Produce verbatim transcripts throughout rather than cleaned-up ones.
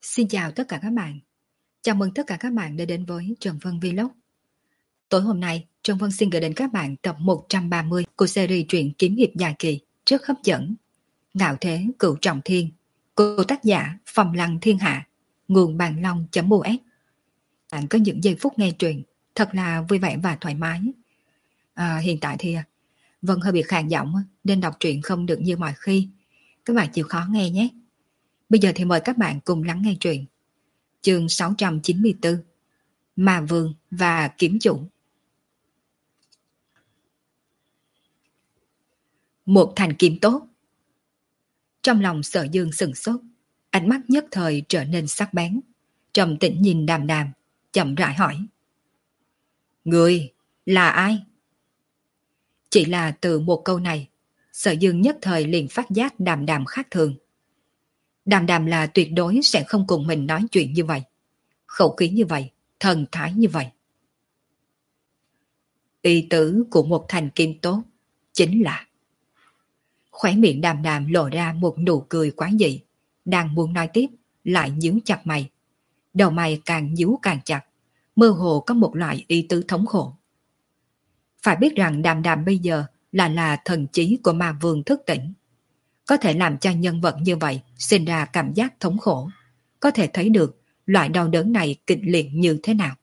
Xin chào tất cả các bạn. Chào mừng tất cả các bạn đã đến với Trần Vân Vlog. Tối hôm nay, Trần Vân xin gửi đến các bạn tập một trăm ba mươi của series truyện kiếm hiệp dài kỳ rất hấp dẫn Ngạo Thế Cửu Trọng Thiên của tác giả Phong Lăng Thiên Hạ, nguồn bàn long.us. Bạn có những giây phút nghe truyện thật là vui vẻ và thoải mái. À, hiện tại thì Vân hơi bị khàn giọng nên đọc truyện không được như mọi khi. Các bạn chịu khó nghe nhé. Bây giờ thì mời các bạn cùng lắng nghe truyện. Chương sáu trăm chín mươi tư, Ma Vương và Kiếm Chủ. Một thành kiếm tốt. Trong lòng Sở Dương sừng sốt, ánh mắt nhất thời trở nên sắc bén, trầm tĩnh nhìn Đàm Đàm, chậm rãi hỏi: Người là ai? Chỉ là từ một câu này, Sở Dương nhất thời liền phát giác Đàm Đàm khác thường. Đàm Đàm là tuyệt đối sẽ không cùng mình nói chuyện như vậy, khẩu khí như vậy, thần thái như vậy. Ý tứ của một thành kim tốt chính là... Khóe miệng Đàm Đàm lộ ra một nụ cười quá dị, đang muốn nói tiếp lại nhíu chặt mày, đầu mày càng nhíu càng chặt, mơ hồ có một loại ý tứ thống khổ. Phải biết rằng Đàm Đàm bây giờ là là thần trí của ma vương thức tỉnh, có thể làm cho nhân vật như vậy sinh ra cảm giác thống khổ, có thể thấy được loại đau đớn này kịch liệt như thế nào.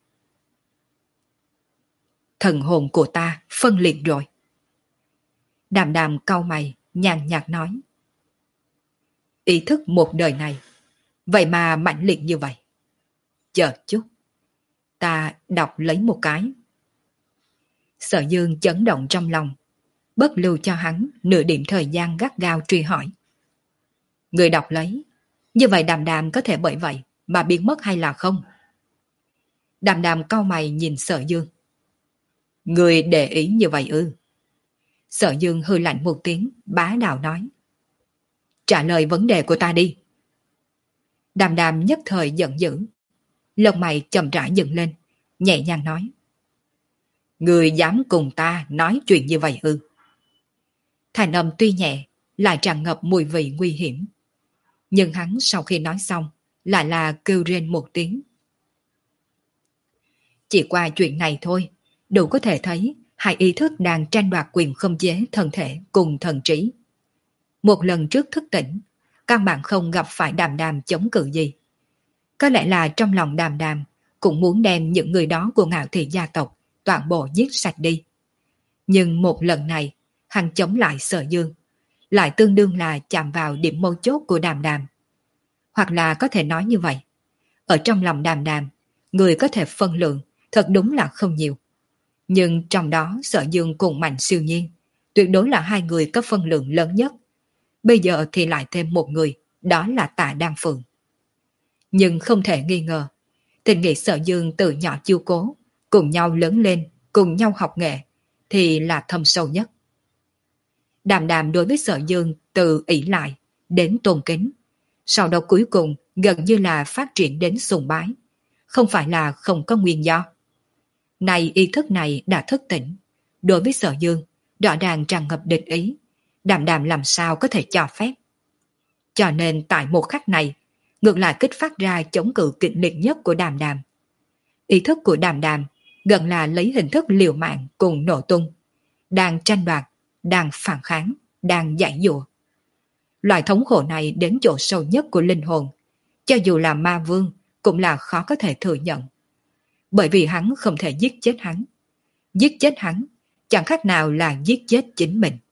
Thần hồn của ta phân liệt rồi. Đàm Đàm cau mày, nhàn nhạt nói. Ý thức một đời này, vậy mà mãnh liệt như vậy. Chờ chút, ta đọc lấy một cái. Sở Dương chấn động trong lòng, bất lưu cho hắn nửa điểm thời gian gắt gao truy hỏi. Người đọc lấy, như vậy Đàm Đàm có thể bởi vậy mà biến mất hay là không? Đàm Đàm cau mày nhìn Sở Dương. Người để ý như vậy ư? Sở Dương hừ lạnh một tiếng, bá đạo nói. Trả lời vấn đề của ta đi. Đàm Đàm nhất thời giận dữ, lông mày chậm rãi dựng lên, nhẹ nhàng nói. Người dám cùng ta nói chuyện như vậy ư? Thành âm tuy nhẹ, lại tràn ngập mùi vị nguy hiểm. Nhưng hắn sau khi nói xong, lại là kêu rên một tiếng. Chỉ qua chuyện này thôi, đủ có thể thấy hai ý thức đang tranh đoạt quyền khống chế thân thể cùng thần trí. Một lần trước thức tỉnh, căn bản không gặp phải Đàm Đàm chống cự gì. Có lẽ là trong lòng Đàm Đàm cũng muốn đem những người đó của Ngạo Thị gia tộc toàn bộ giết sạch đi. Nhưng một lần này, hắn chống lại Sở Dương, lại tương đương là chạm vào điểm mấu chốt của Đàm Đàm. Hoặc là có thể nói như vậy, ở trong lòng Đàm Đàm, người có thể phân lượng thật đúng là không nhiều. Nhưng trong đó Sở Dương cùng Mạnh Siêu Nhiên, tuyệt đối là hai người có phân lượng lớn nhất. Bây giờ thì lại thêm một người, đó là Tạ Đan Phượng. Nhưng không thể nghi ngờ, tình nghĩa Sở Dương từ nhỏ chiêu cố, cùng nhau lớn lên, cùng nhau học nghệ, thì là thâm sâu nhất. Đàm Đàm đối với Sở Dương từ ỷ lại đến tôn kính, sau đó cuối cùng gần như là phát triển đến sùng bái, không phải là không có nguyên do. Này ý thức này đã thức tỉnh, đối với Sở Dương rõ ràng tràn ngập địch ý, Đàm Đàm làm sao có thể cho phép. Cho nên tại một khắc này, ngược lại kích phát ra chống cự kịch liệt nhất của Đàm Đàm. Ý thức của Đàm Đàm gần là lấy hình thức liều mạng cùng nổ tung, đang tranh đoạt, đang phản kháng, đang giải dụa. Loại thống khổ này đến chỗ sâu nhất của linh hồn, cho dù là ma vương cũng là khó có thể thừa nhận. Bởi vì hắn không thể giết chết hắn. Giết chết hắn chẳng khác nào là giết chết chính mình.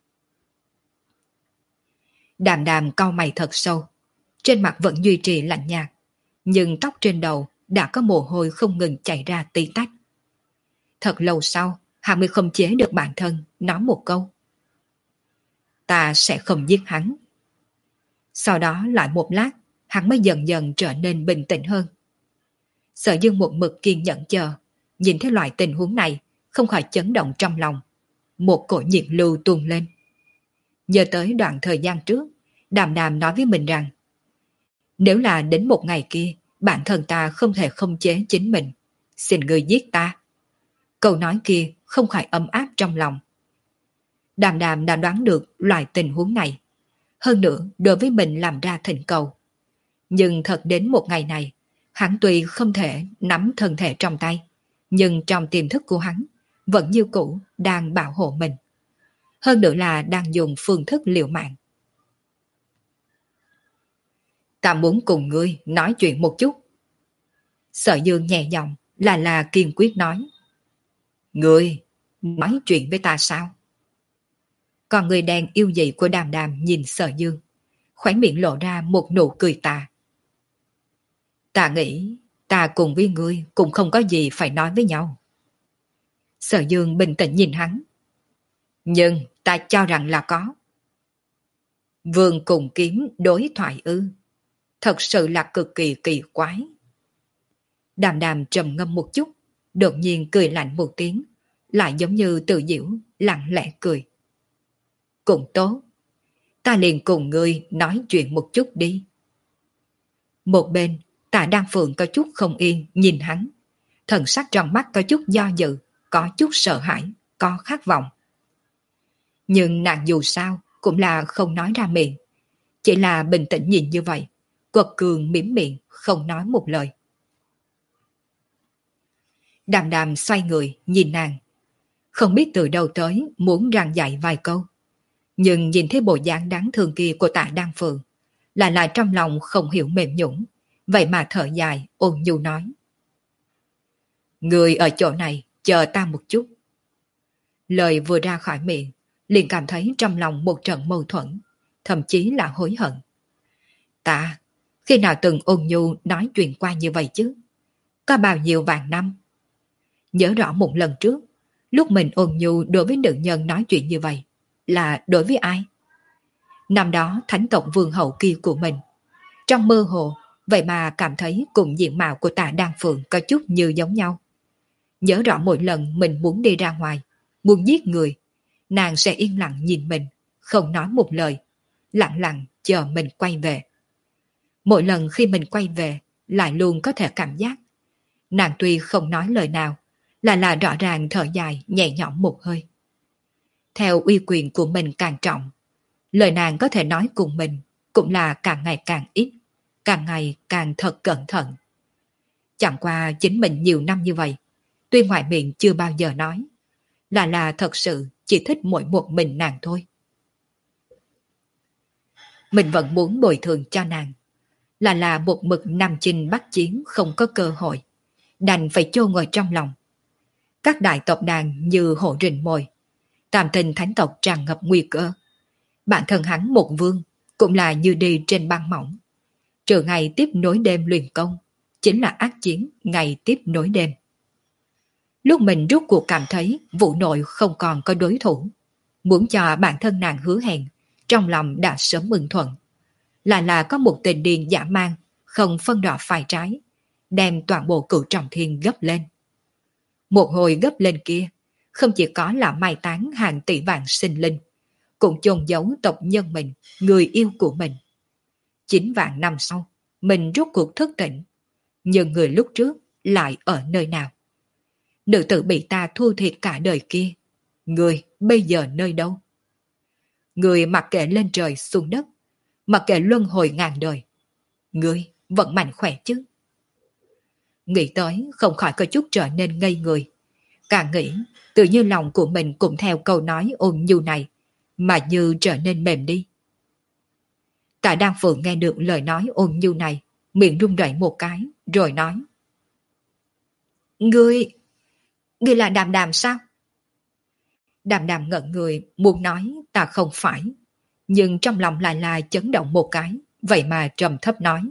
Đàm Đàm cau mày thật sâu, trên mặt vẫn duy trì lạnh nhạt, nhưng tóc trên đầu đã có mồ hôi không ngừng chảy ra tí tách. Thật lâu sau, hắn mới không chế được bản thân, nói một câu. Ta sẽ không giết hắn. Sau đó lại một lát, hắn mới dần dần trở nên bình tĩnh hơn. Sở Dương một mực kiên nhẫn chờ, nhìn thấy loại tình huống này, không khỏi chấn động trong lòng. Một cỗ nhiệt lưu tuôn lên. Nhớ tới đoạn thời gian trước, Đàm Đàm nói với mình rằng, nếu là đến một ngày kia, bản thân ta không thể không chế chính mình, xin ngươi giết ta. Câu nói kia không khỏi ấm áp trong lòng. Đàm Đàm đã đoán được loại tình huống này. Hơn nữa, đối với mình làm ra thỉnh cầu. Nhưng thật đến một ngày này, hắn tuy không thể nắm thân thể trong tay, nhưng trong tiềm thức của hắn vẫn như cũ đang bảo hộ mình. Hơn nữa là đang dùng phương thức liều mạng. Ta muốn cùng ngươi nói chuyện một chút. Sở Dương nhẹ giọng là là kiên quyết nói. Ngươi nói chuyện với ta sao? Còn người đàn yêu dị của Đàm Đàm nhìn Sở Dương, khóe miệng lộ ra một nụ cười tà. Ta nghĩ ta cùng với ngươi cũng không có gì phải nói với nhau. Sở Dương bình tĩnh nhìn hắn. Nhưng ta cho rằng là có. Vương cùng kiếm đối thoại ư? Thật sự là cực kỳ kỳ quái. Đàm Đàm trầm ngâm một chút, đột nhiên cười lạnh một tiếng, lại giống như tự giễu, lặng lẽ cười. Cũng tốt, ta liền cùng ngươi nói chuyện một chút đi. Một bên, Tạ Đan Phượng có chút không yên nhìn hắn, thần sắc trong mắt có chút do dự, có chút sợ hãi, có khát vọng. Nhưng nàng dù sao cũng là không nói ra miệng, chỉ là bình tĩnh nhìn như vậy, quật cường mỉm miệng, không nói một lời. Đàm Đàm xoay người nhìn nàng, không biết từ đâu tới muốn răng dạy vài câu, nhưng nhìn thấy bộ dáng đáng thương kia của Tạ Đan Phượng, là là trong lòng không hiểu mềm nhũn, vậy mà thở dài ôn nhu nói. Người ở chỗ này chờ ta một chút. Lời vừa ra khỏi miệng, liền cảm thấy trong lòng một trận mâu thuẫn, thậm chí là hối hận. Ta, khi nào từng ôn nhu nói chuyện qua như vậy chứ? Có bao nhiêu vạn năm? Nhớ rõ một lần trước, lúc mình ôn nhu đối với nữ nhân nói chuyện như vậy, là đối với ai? Năm đó thánh tộc vương hậu kia của mình, trong mơ hồ, vậy mà cảm thấy cùng diện mạo của Tạ Đan Phượng có chút như giống nhau. Nhớ rõ mỗi lần mình muốn đi ra ngoài, muốn giết người, nàng sẽ yên lặng nhìn mình, không nói một lời, lặng lặng chờ mình quay về. Mỗi lần khi mình quay về, lại luôn có thể cảm giác. Nàng tuy không nói lời nào, là là rõ ràng thở dài nhẹ nhõm một hơi. Theo uy quyền của mình càng trọng, lời nàng có thể nói cùng mình cũng là càng ngày càng ít, càng ngày càng thật cẩn thận. Chẳng qua chính mình nhiều năm như vậy, tuy ngoài miệng chưa bao giờ nói, là là thật sự chỉ thích mỗi một mình nàng thôi. Mình vẫn muốn bồi thường cho nàng, là là một mực nam chinh bắc chiến không có cơ hội, đành phải chôn ngồi trong lòng. Các đại tộc đàn như hổ rình mồi, tam tình thánh tộc tràn ngập nguy cơ. Bản thân hắn một vương cũng là như đi trên băng mỏng. Trừ ngày tiếp nối đêm luyện công, chính là ác chiến ngày tiếp nối đêm. Lúc mình rút cuộc cảm thấy vụ nội không còn có đối thủ, muốn cho bản thân nàng hứa hẹn, trong lòng đã sớm mừng thuận. Là là có một tình điên dã man, không phân đỏ phải trái, đem toàn bộ Cửu Trọng Thiên gấp lên. Một hồi gấp lên kia, không chỉ có là mai táng hàng tỷ vạn sinh linh, cũng chôn giấu tộc nhân mình, người yêu của mình. Chín vạn năm sau, mình rút cuộc thức tỉnh, nhưng người lúc trước lại ở nơi nào? Nữ tử bị ta thua thiệt cả đời kia, người bây giờ nơi đâu? Người mặc kệ lên trời xuống đất, mặc kệ luân hồi ngàn đời, người vẫn mạnh khỏe chứ? Nghĩ tới không khỏi có chút trở nên ngây người. Càng nghĩ, tự như lòng của mình cũng theo câu nói ôn nhu này, mà như trở nên mềm đi. Tạ Đan Phượng nghe được lời nói ôn nhu này, miệng run rẩy một cái, rồi nói. Ngươi, ngươi là Đàm Đàm sao? Đàm Đàm ngẩn người, muốn nói ta không phải, nhưng trong lòng lại là chấn động một cái, vậy mà trầm thấp nói.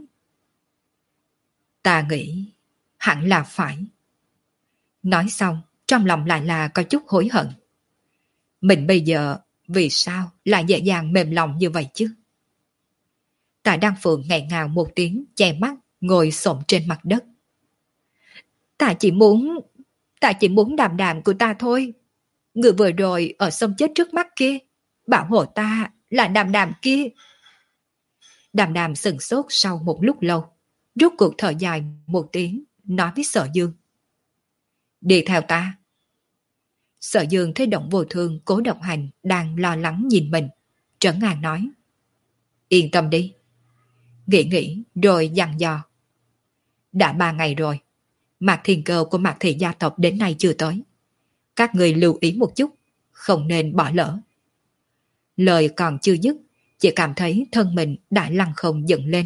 Ta nghĩ, hẳn là phải. Nói xong, trong lòng lại là có chút hối hận. Mình bây giờ, vì sao lại dễ dàng mềm lòng như vậy chứ? Tạ Đan Phượng nghẹn ngào một tiếng, che mắt, ngồi xổm trên mặt đất. Ta chỉ muốn, ta chỉ muốn Đàm Đàm của ta thôi. Người vừa rồi ở sông chết trước mắt kia, bảo hộ ta là Đàm Đàm kia. Đàm Đàm sừng sốt sau một lúc lâu, rút cuộc thở dài một tiếng, nói với Sở Dương. Đi theo ta. Sở Dương thấy Động Vô Thương Cố Độc Hành đang lo lắng nhìn mình, trấn an nói. Yên tâm đi. Nghĩ nghĩ rồi dặn dò. Đã ba ngày rồi, Mạc Thiên Cơ của Mạc Thị gia tộc đến nay chưa tới. Các người lưu ý một chút, không nên bỏ lỡ. Lời còn chưa dứt, chỉ cảm thấy thân mình đã lăn không dựng lên.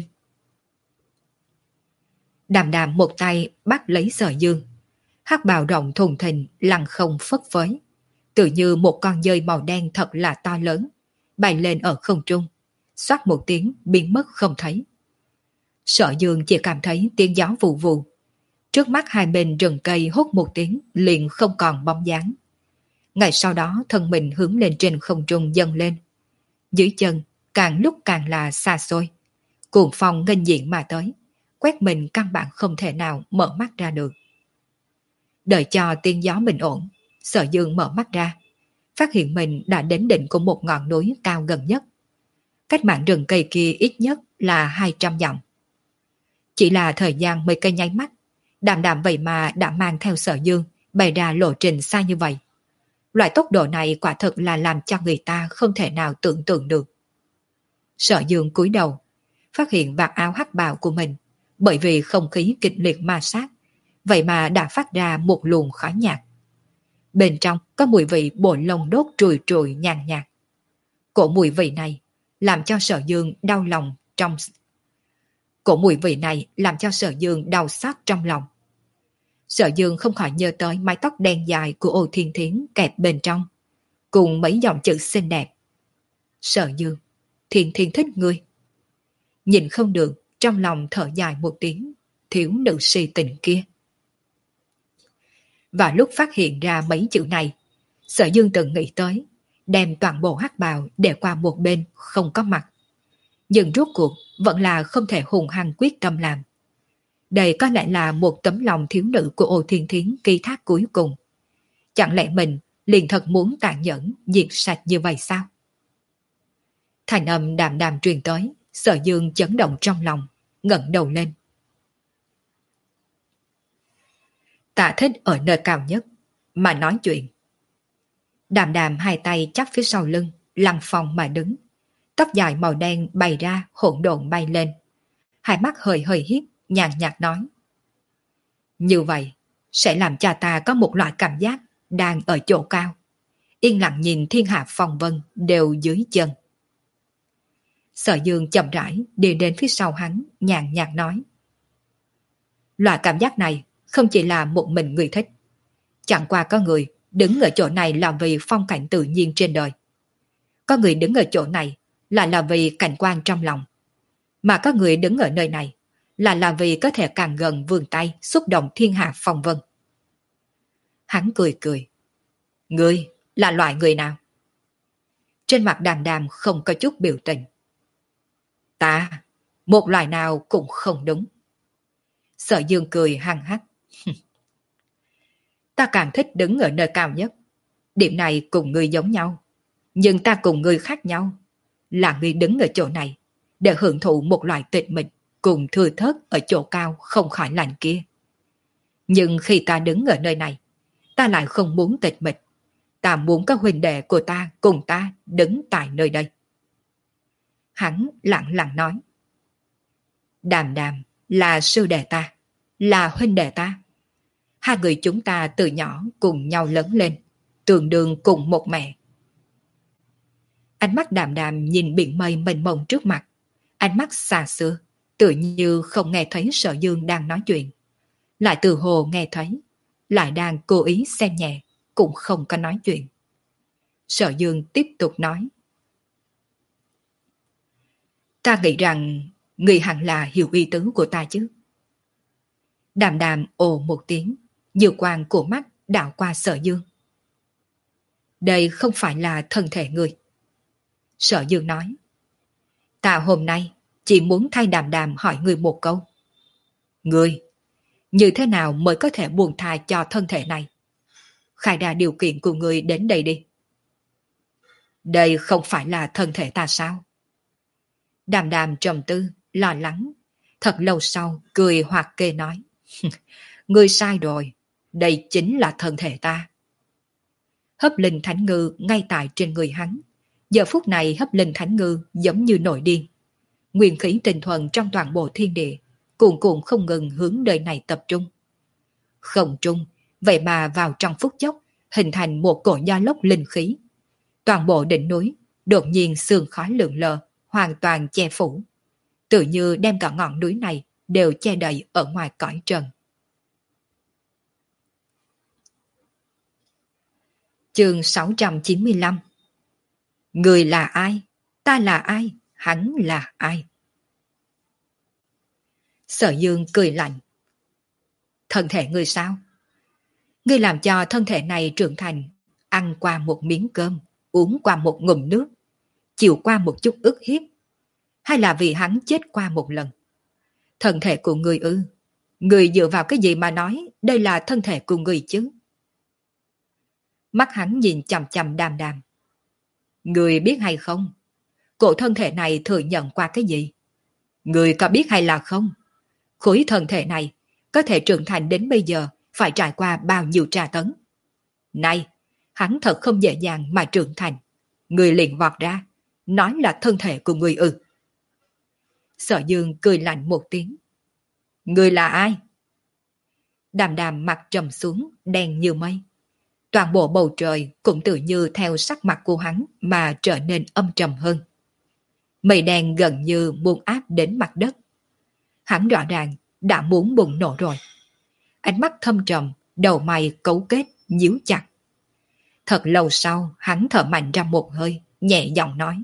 Đàm đàm một tay bắt lấy Sở Dương. Hắc bào rộng thùng thình lăn không phất phới, tự như một con dơi màu đen thật là to lớn, bay lên ở không trung, xoát một tiếng biến mất không thấy. Sở Dương chỉ cảm thấy tiếng gió vù vù. Trước mắt hai bên rừng cây hốt một tiếng liền không còn bóng dáng. Ngày sau đó thân mình hướng lên trên không trung dâng lên. Dưới chân càng lúc càng là xa xôi. Cuồng phong nghênh diện mà tới, quét mình căn bản không thể nào mở mắt ra được. Đợi cho tiếng gió bình ổn, Sở Dương mở mắt ra, phát hiện mình đã đến đỉnh của một ngọn núi cao gần nhất. Cách mảng rừng cây kia ít nhất là hai trăm dặm. Chỉ là thời gian mấy cây nháy mắt, Đàm Đàm vậy mà đã mang theo Sở Dương bày ra lộ trình xa như vậy. Loại tốc độ này quả thực là làm cho người ta không thể nào tưởng tượng được. Sở Dương cúi đầu, phát hiện vạt áo hắc bào của mình, bởi vì không khí kịch liệt ma sát, vậy mà đã phát ra một luồng khói nhạt. Bên trong có mùi vị bộ lông đốt trùi trùi nhàn nhạt. Cổ mùi vị này làm cho Sở Dương đau lòng trong Cổ mùi vị này làm cho Sở Dương đau xót trong lòng. Sở Dương không khỏi nhớ tới mái tóc đen dài của Ô Thiên Thiến kẹp bên trong, cùng mấy dòng chữ xinh đẹp. Sở Dương, Thiên Thiên thích ngươi. Nhìn không được, trong lòng thở dài một tiếng, thiếu nữ si tình kia. Và lúc phát hiện ra mấy chữ này, Sở Dương từng nghĩ tới, đem toàn bộ hắc bào để qua một bên không có mặt. Nhưng rốt cuộc vẫn là không thể hùng hăng quyết tâm làm. Đây có lẽ là một tấm lòng thiếu nữ của Ô Thiên Thiến ký thác cuối cùng. Chẳng lẽ mình liền thật muốn tàn nhẫn diệt sạch như vậy sao? Thành âm đàm đàm truyền tới, Sở Dương chấn động trong lòng, ngẩng đầu lên. Tạ Thích ở nơi cao nhất mà nói chuyện. Đàm đàm hai tay chắp phía sau lưng, lăng phong mà đứng. Tóc dài màu đen bày ra hỗn độn bay lên. Hai mắt hơi hơi hiếp, nhàn nhạt nói. Như vậy sẽ làm cho ta có một loại cảm giác đang ở chỗ cao, yên lặng nhìn thiên hạ phong vân đều dưới chân. Sở Dương chậm rãi đi đến phía sau hắn, nhàn nhạt nói. Loại cảm giác này không chỉ là một mình người thích. Chẳng qua có người đứng ở chỗ này là vì phong cảnh tự nhiên trên đời. Có người đứng ở chỗ này là là vì cảnh quan trong lòng. Mà có người đứng ở nơi này là là vì có thể càng gần vươn tay xúc động thiên hạ phong vân. Hắn cười cười. Ngươi là loại người nào? Trên mặt đàm đàm không có chút biểu tình. Ta, một loài nào cũng không đúng. Sở Dương cười hăng hắc. Ta càng thích đứng ở nơi cao nhất. Điểm này cùng ngươi giống nhau. Nhưng ta cùng ngươi khác nhau. Là ngươi đứng ở chỗ này để hưởng thụ một loại tịch mịch cùng thừa thớt ở chỗ cao không khỏi lạnh kia. Nhưng khi ta đứng ở nơi này, ta lại không muốn tịch mịch. Ta muốn các huynh đệ của ta cùng ta đứng tại nơi đây. Hắn lặng lặng nói. Đàm đàm là sư đệ ta, là huynh đệ ta. Hai người chúng ta từ nhỏ cùng nhau lớn lên, tương đương cùng một mẹ. Ánh mắt đàm đàm nhìn biển mây mênh mông trước mặt. Ánh mắt xa xưa, tự như không nghe thấy Sở Dương đang nói chuyện. Lại từ hồ nghe thấy, lại đang cố ý xem nhẹ, cũng không có nói chuyện. Sở Dương tiếp tục nói. Ta nghĩ rằng người hẳn là hiểu ý tứ của ta chứ. Đàm đàm ồ một tiếng, dư quang của mắt đảo qua Sở Dương. Đây không phải là thân thể người. Sở Dương nói. Ta hôm nay chỉ muốn thay đàm đàm hỏi người một câu. Người, như thế nào mới có thể buông tha cho thân thể này? Khai ra điều kiện của người đến đây đi. Đây không phải là thân thể ta sao? Đàm đàm trầm tư, lo lắng. Thật lâu sau, cười hoặc kê nói. Ngươi sai rồi, đây chính là thân thể ta. Hấp linh thánh ngư ngay tại trên người hắn. Giờ phút này hấp linh thánh ngư giống như nổi điên. nguyên khí tinh thuần trong toàn bộ thiên địa, cuồn cuộn không ngừng hướng nơi này tập trung. Không trung, vậy mà vào trong phút chốc, hình thành một cổ gió lốc linh khí. Toàn bộ đỉnh núi, đột nhiên sương khói lượn lờ, hoàn toàn che phủ. Tự như đem cả ngọn núi này đều che đậy ở ngoài cõi trần. Chương sáu trăm chín mươi lăm. Người là ai? Ta là ai? Hắn là ai? Sở Dương cười lạnh. Thân thể ngươi sao? Ngươi làm cho thân thể này trưởng thành, ăn qua một miếng cơm, uống qua một ngụm nước, chịu qua một chút ức hiếp, hay là vì hắn chết qua một lần? Thân thể của ngươi ư? Ngươi dựa vào cái gì mà nói đây là thân thể của ngươi chứ? Mắt hắn nhìn chằm chằm Đàm Đàm. Ngươi biết hay không? Cổ thân thể này thừa nhận qua cái gì? Ngươi có biết hay là không? Khối thân thể này có thể trưởng thành đến bây giờ phải trải qua bao nhiêu tra tấn? Này, hắn thật không dễ dàng mà trưởng thành. Ngươi liền vọt ra, nói là thân thể của ngươi ư? Sở Dương cười lạnh một tiếng. Ngươi là ai? Đàm Đàm mặt trầm xuống, đen như mây. Toàn bộ bầu trời cũng tự như theo sắc mặt của hắn mà trở nên âm trầm hơn. Mây đen gần như muốn áp đến mặt đất. Hắn rõ ràng đã muốn bùng nổ rồi. Ánh mắt thâm trầm, đầu mày cấu kết, nhíu chặt. Thật lâu sau, hắn thở mạnh ra một hơi, nhẹ giọng nói.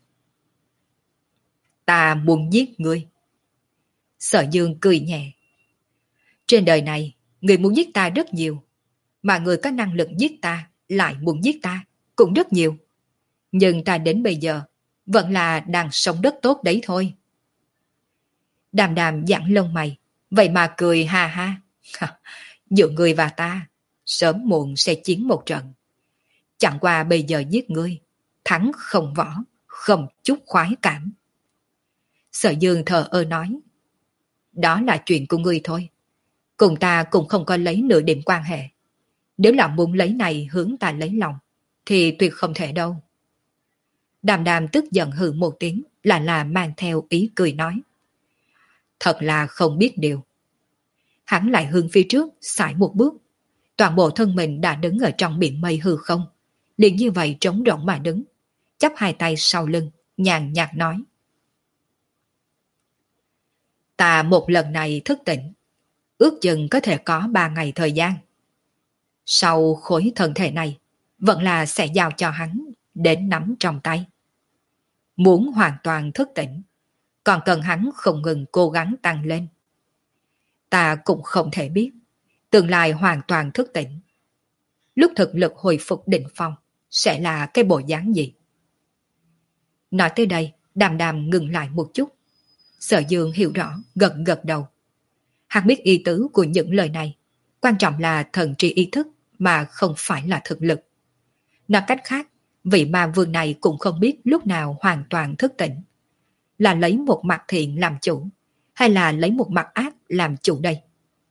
Ta muốn giết ngươi. Sở Dương cười nhẹ. Trên đời này, người muốn giết ta rất nhiều. Mà người có năng lực giết ta, lại muốn giết ta, cũng rất nhiều. Nhưng ta đến bây giờ, vẫn là đang sống rất tốt đấy thôi. Đàm Đàm giãn lông mày, vậy mà cười ha ha. Giữa ngươi và ta, sớm muộn sẽ chiến một trận. Chẳng qua bây giờ giết ngươi, thắng không võ, không chút khoái cảm. Sở Dương thờ ơ nói. Đó là chuyện của ngươi thôi. Cùng ta cũng không có lấy nửa điểm quan hệ. Nếu là muốn lấy này hướng ta lấy lòng, thì tuyệt không thể đâu. Đàm Đàm tức giận hừ một tiếng, là là mang theo ý cười nói. Thật là không biết điều. Hắn lại hướng phía trước, sải một bước. Toàn bộ thân mình đã đứng ở trong biển mây hư không. Liền như vậy trống rỗng mà đứng, chắp hai tay sau lưng, nhàn nhạt nói. Ta một lần này thức tỉnh, ước chừng có thể có ba ngày thời gian. Sau khối thân thể này, vẫn là sẽ giao cho hắn đến nắm trong tay. Muốn hoàn toàn thức tỉnh, còn cần hắn không ngừng cố gắng tăng lên. Ta cũng không thể biết, tương lai hoàn toàn thức tỉnh. Lúc thực lực hồi phục đỉnh phong, sẽ là cái bộ dáng gì? Nói tới đây, Đàm Đàm ngừng lại một chút. Sở Dương hiểu rõ, gật gật đầu. Hắn biết ý tứ của những lời này, quan trọng là thần trí ý thức mà không phải là thực lực. Nói cách khác, vị ma vương này cũng không biết lúc nào hoàn toàn thức tỉnh. Là lấy một mặt thiện làm chủ, hay là lấy một mặt ác làm chủ đây?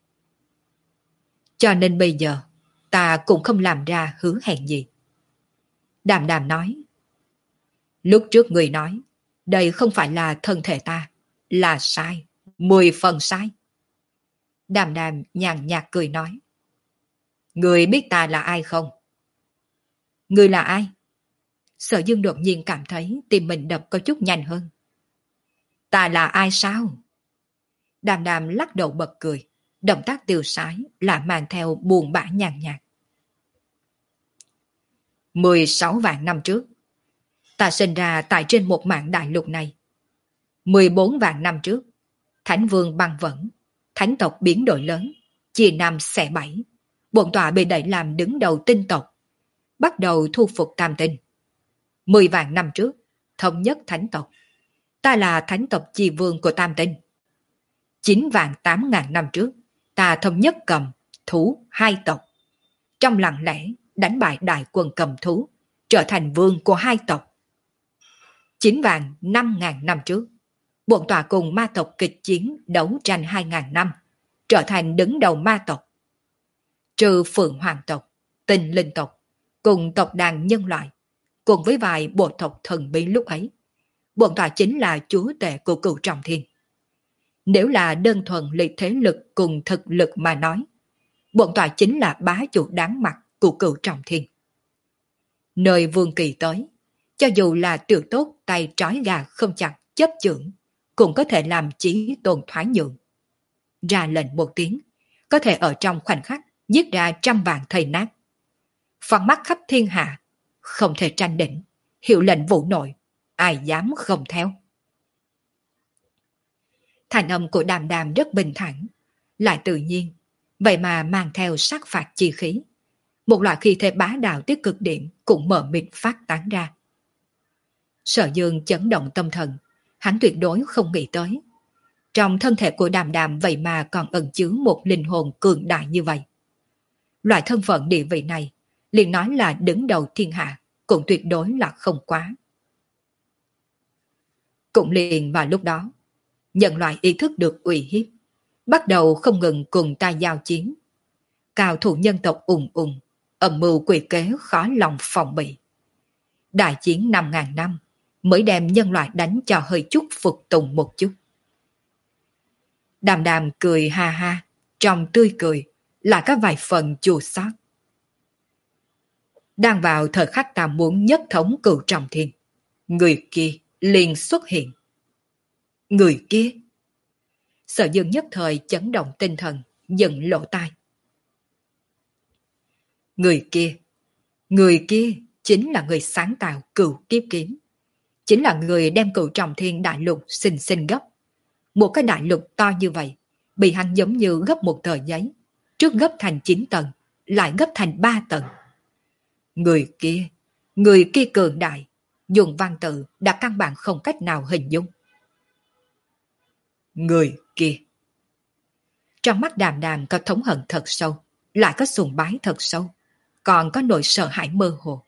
Cho nên bây giờ, ta cũng không làm ra hứa hẹn gì. Đàm Đàm nói. Lúc trước người nói, đây không phải là thân thể ta, là sai, mười phần sai. Đàm Đàm nhàn nhạt cười nói. Người biết ta là ai không? Người là ai? Sở Dương đột nhiên cảm thấy tim mình đập có chút nhanh hơn. Ta là ai sao? Đàm Đàm lắc đầu bật cười, động tác tiêu sái là mang theo buồn bã nhàn nhạt. mười sáu vạn năm trước, ta sinh ra tại trên một mảng đại lục này. mười bốn vạn năm trước, Thánh Vương băng vẫn, thánh tộc biến đổi lớn, chia năm xẻ bảy, bổn tọa bị đẩy làm đứng đầu tinh tộc, bắt đầu thu phục tam tinh. Mười vạn năm trước, thống nhất thánh tộc, ta là thánh tộc chi vương của tam tinh. Chín vạn tám ngàn năm trước, ta thống nhất cầm, thú hai tộc. Trong lặng lẽ đánh bại đại quân cầm thú, trở thành vương của hai tộc. Chín vạn năm ngàn năm trước, bổn tọa cùng ma tộc kịch chiến đấu tranh hai ngàn năm, trở thành đứng đầu ma tộc. Trừ Phượng Hoàng tộc, Tinh Linh tộc, cùng tộc đàn nhân loại, cùng với vài bộ tộc thần bí lúc ấy, bổn tọa chính là chúa tể của Cửu Trọng Thiên. Nếu là đơn thuần lấy thế lực cùng thực lực mà nói, bổn tọa chính là bá chủ đáng mặt của Cửu Trọng Thiên. Nơi Vương Kỳ tới, cho dù là tiểu tốt tay trói gà không chặt chấp chưởng, cũng có thể làm chí tôn thoái nhượng. Ra lệnh một tiếng, có thể ở trong khoảnh khắc giết ra trăm vạn thây nát. Phóng mắt khắp thiên hạ, không thể tranh đỉnh, hiệu lệnh vũ nội, ai dám không theo. Thành âm của Đàm Đàm rất bình thản, lại tự nhiên, vậy mà mang theo sát phạt chi khí. Một loại khí thế bá đạo tới cực điểm cũng mở mịt phát tán ra. Sở Dương chấn động tâm thần, hắn tuyệt đối không nghĩ tới. Trong thân thể của Đàm Đàm vậy mà còn ẩn chứa một linh hồn cường đại như vậy. Loại thân phận địa vị này, liền nói là đứng đầu thiên hạ, cũng tuyệt đối là không quá. Cũng liền vào lúc đó, nhân loại ý thức được uy hiếp, bắt đầu không ngừng cùng ta giao chiến. Cao thủ nhân tộc ùng ùng, âm mưu quỷ kế khó lòng phòng bị. Đại chiến năm ngàn năm mới đem nhân loại đánh cho hơi chút phục tùng một chút. Đàm Đàm cười ha ha, trong tươi cười là có vài phần chua xót. Đang vào thời khắc ta muốn nhất thống Cửu Trọng Thiên, người kia liền xuất hiện. Người kia? Sở Dương nhất thời chấn động tinh thần, dựng lỗ tai. Người kia, người kia chính là người sáng tạo Cửu Kiếp Kiếm, chính là người đem Cửu Trọng Thiên đại lục xinh xinh gấp. Một cái đại lục to như vậy, bị hắn giống như gấp một tờ giấy, trước gấp thành chín tầng, lại gấp thành ba tầng. Người kia, người kia cường đại, dùng văn tự đã căn bản không cách nào hình dung. Người kia. Trong mắt Đàm Đàm có thống hận thật sâu, lại có sùng bái thật sâu, còn có nỗi sợ hãi mơ hồ.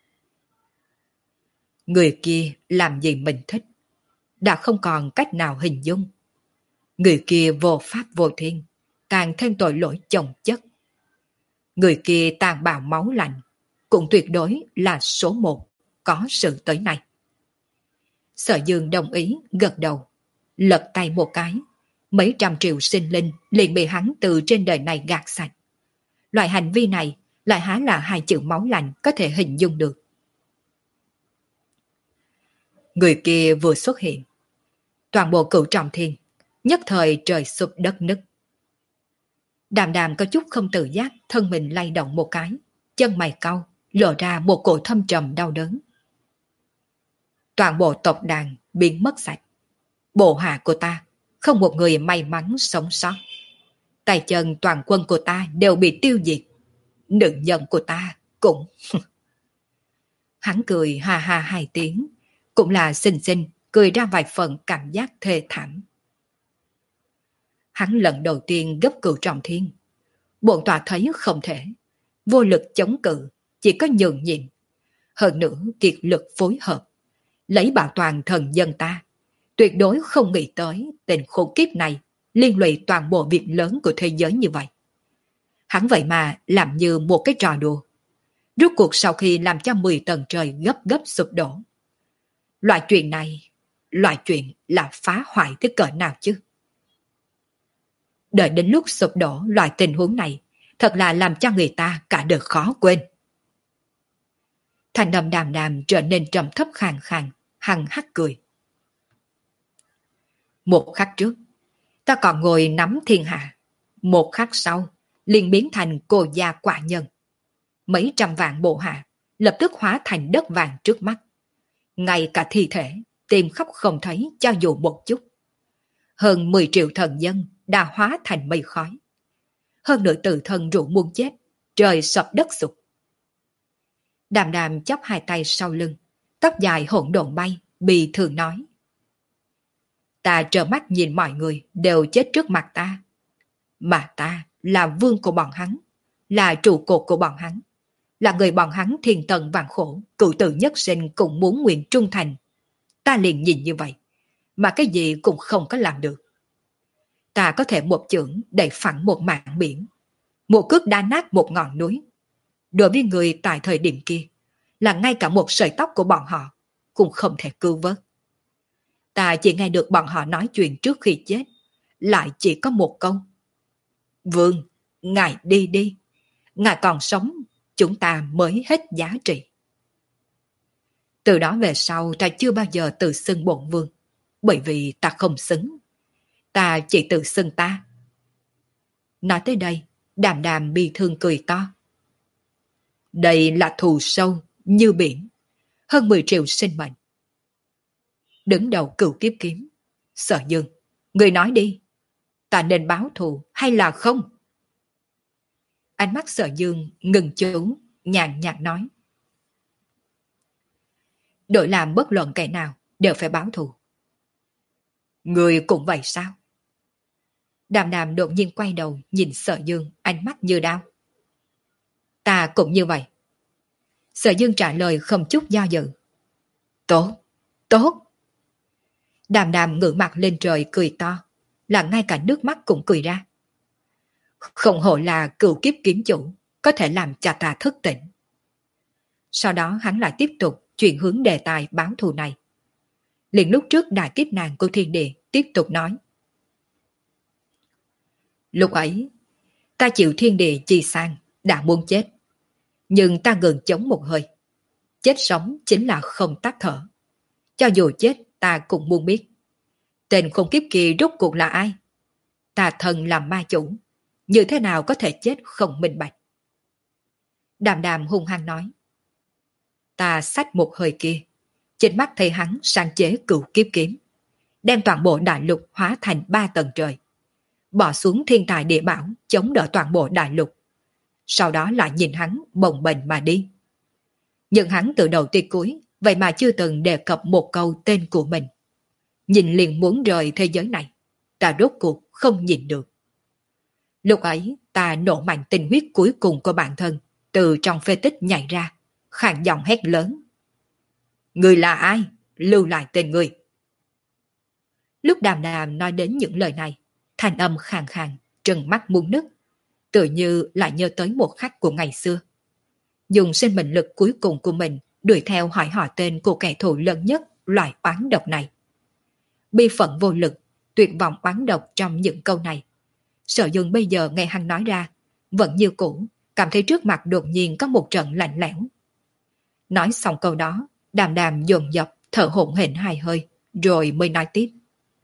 Người kia làm gì mình thích, đã không còn cách nào hình dung. Người kia vô pháp vô thiên, càng thêm tội lỗi chồng chất. Người kia tàn bạo máu lạnh, cũng tuyệt đối là số một có sự tới này. Sở Dương đồng ý gật đầu, lật tay một cái, mấy trăm triệu sinh linh liền bị hắn từ trên đời này gạt sạch. Loại hành vi này lại há là hai chữ máu lạnh có thể hình dung được. Người kia vừa xuất hiện, toàn bộ Cửu Trọng Thiên nhất thời trời sụp đất nứt. Đàm Đàm có chút không tự giác, thân mình lay động một cái, chân mày cau, lộ ra một cổ thâm trầm đau đớn. Toàn bộ tộc đàn biến mất sạch. Bộ hạ của ta, không một người may mắn sống sót. Tay chân toàn quân của ta đều bị tiêu diệt. Nữ nhân của ta cũng... Hắn cười ha ha hai tiếng, cũng là xinh xinh, cười ra vài phần cảm giác thê thảm. Hắn lần đầu tiên gấp Cửu Trọng Thiên. Bổn tọa thấy không thể, vô lực chống cự, chỉ có nhường nhịn. Hơn nữa kiệt lực phối hợp, lấy bảo toàn thần dân ta. Tuyệt đối không nghĩ tới tình khốn kiếp này liên lụy toàn bộ việc lớn của thế giới như vậy. Hắn vậy mà làm như một cái trò đùa. Rốt cuộc sau khi làm cho mười tầng trời gấp gấp sụp đổ. Loại chuyện này, loại chuyện là phá hoại tới cỡ nào chứ? Đợi đến lúc sụp đổ loại tình huống này, thật là làm cho người ta cả đời khó quên. Thành âm Đàm Đàm trở nên trầm thấp khàn khàn, hằng hắc cười. Một khắc trước, ta còn ngồi nắm thiên hạ. Một khắc sau, liền biến thành cô gia quả nhân. Mấy trăm vạn bộ hạ, lập tức hóa thành đất vàng trước mắt. Ngay cả thi thể, tìm khắp không thấy cho dù một chút. Hơn mười triệu thần dân đã hóa thành mây khói. Hơn nữa tự thân rủ muôn chết, trời sập đất sụp. Đàm Đàm chắp hai tay sau lưng, tóc dài hỗn độn bay, bì thường nói. Ta trợn mắt nhìn mọi người đều chết trước mặt ta. Mà ta là vương của bọn hắn, là trụ cột của bọn hắn, là người bọn hắn thiên tận vạn khổ, cựu tử nhất sinh cũng muốn nguyện trung thành. Ta liền nhìn như vậy, mà cái gì cũng không có làm được. Ta có thể một chưởng đẩy phẳng một mảng biển, một cước đá nát một ngọn núi. Đối với người tại thời điểm kia, là ngay cả một sợi tóc của bọn họ cũng không thể cứu vớt. Ta chỉ nghe được bọn họ nói chuyện trước khi chết, lại chỉ có một câu. Vương, ngài đi đi, ngài còn sống, chúng ta mới hết giá trị. Từ đó về sau ta chưa bao giờ tự xưng bổn vương, bởi vì ta không xứng. Ta chỉ tự xưng ta. Nói tới đây, Đàm Đàm bi thương cười to. Đây là thù sâu, như biển, hơn mười triệu sinh mệnh. Đứng đầu Cửu Kiếp Kiếm, Sở Dương, người nói đi, ta nên báo thù hay là không? Ánh mắt Sở Dương ngừng chú, nhàn nhạt nói. Đổi làm bất luận kẻ nào đều phải báo thù. Người cũng vậy sao? Đàm Đàm đột nhiên quay đầu nhìn Sở Dương, ánh mắt như đao. Ta cũng như vậy. Sở Dương trả lời không chút do dự. Tốt, tốt. Đàm Đàm ngửa mặt lên trời cười to, là ngay cả nước mắt cũng cười ra. Không hổ là Cửu Kiếp Kiếm chủ, có thể làm cho ta thức tỉnh. Sau đó hắn lại tiếp tục chuyển hướng đề tài báo thù này. Liền lúc trước đại kiếp nạn của thiên địa tiếp tục nói. Lúc ấy, ta chịu thiên địa chi sang, đã muốn chết. Nhưng ta ngừng chống một hơi. Chết sống chính là không tắt thở. Cho dù chết ta cũng muốn biết. Tên khủng kiếp kia rốt cuộc là ai? Ta thần làm ma chủ, như thế nào có thể chết không minh bạch? Đàm Đàm hung hăng nói. Ta xách một hơi kia, trên mắt thấy hắn sáng chế Cửu Kiếp Kiếm, đem toàn bộ đại lục hóa thành ba tầng trời, bỏ xuống thiên tài địa bảo chống đỡ toàn bộ đại lục. Sau đó lại nhìn hắn bồng bềnh mà đi. Nhưng hắn từ đầu tới cuối vậy mà chưa từng đề cập một câu tên của mình. Nhìn liền muốn rời thế giới này, ta rốt cuộc không nhìn được. Lúc ấy ta nổ mạnh tinh huyết cuối cùng của bản thân từ trong phế tích nhảy ra, khàn giọng hét lớn. Người là ai? Lưu lại tên người. Lúc Đàm Đàm nói đến những lời này, thanh âm khàn khàn, trừng mắt muốn nứt, tự như lại nhớ tới một khắc của ngày xưa. Dùng sinh mệnh lực cuối cùng của mình đuổi theo hỏi họ tên của kẻ thù lớn nhất loại oán độc này. Bi phận vô lực, tuyệt vọng oán độc trong những câu này. Sở Dương bây giờ nghe hắn nói ra, vẫn như cũ, cảm thấy trước mặt đột nhiên có một trận lạnh lẽo. Nói xong câu đó, Đàm Đàm dồn dập thở hổn hển hai hơi, rồi mới nói tiếp.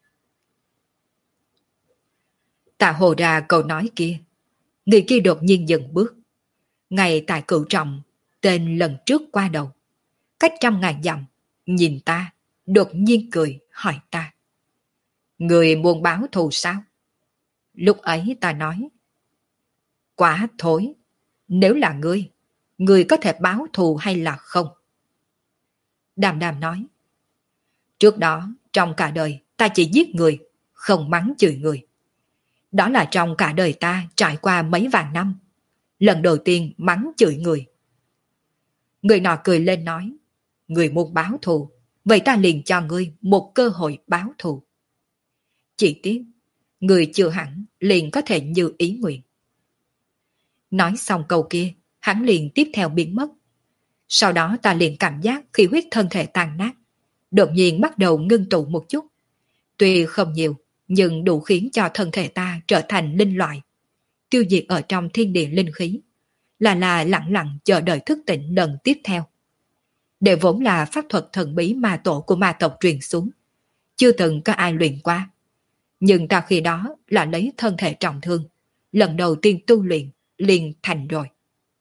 Ta hồ ra câu nói kia, người kia đột nhiên dừng bước. Ngay tại cửu trọng, tên lần trước qua đầu, cách trăm ngàn dặm, nhìn ta, đột nhiên cười hỏi ta. Người muốn báo thù sao? Lúc ấy ta nói. Quá thối, nếu là ngươi, ngươi có thể báo thù hay là không? Đàm Đàm nói. Trước đó, trong cả đời, ta chỉ giết người, không mắng chửi người. Đó là trong cả đời ta trải qua mấy vạn năm. Lần đầu tiên mắng chửi người. Người nọ cười lên nói. Người muốn báo thù, vậy ta liền cho ngươi một cơ hội báo thù. Chỉ tiếc, người chưa hẳn liền có thể như ý nguyện. Nói xong câu kia, hắn liền tiếp theo biến mất. Sau đó ta liền cảm giác khi huyết thân thể tan nát, đột nhiên bắt đầu ngưng tụ một chút. Tuy không nhiều, nhưng đủ khiến cho thân thể ta trở thành linh loại, tiêu diệt ở trong thiên địa linh khí, là là lặng lặng chờ đợi thức tỉnh lần tiếp theo. Để vốn là pháp thuật thần bí ma tổ của ma tộc truyền xuống, chưa từng có ai luyện qua. Nhưng ta khi đó là lấy thân thể trọng thương, lần đầu tiên tu luyện, liền thành rồi.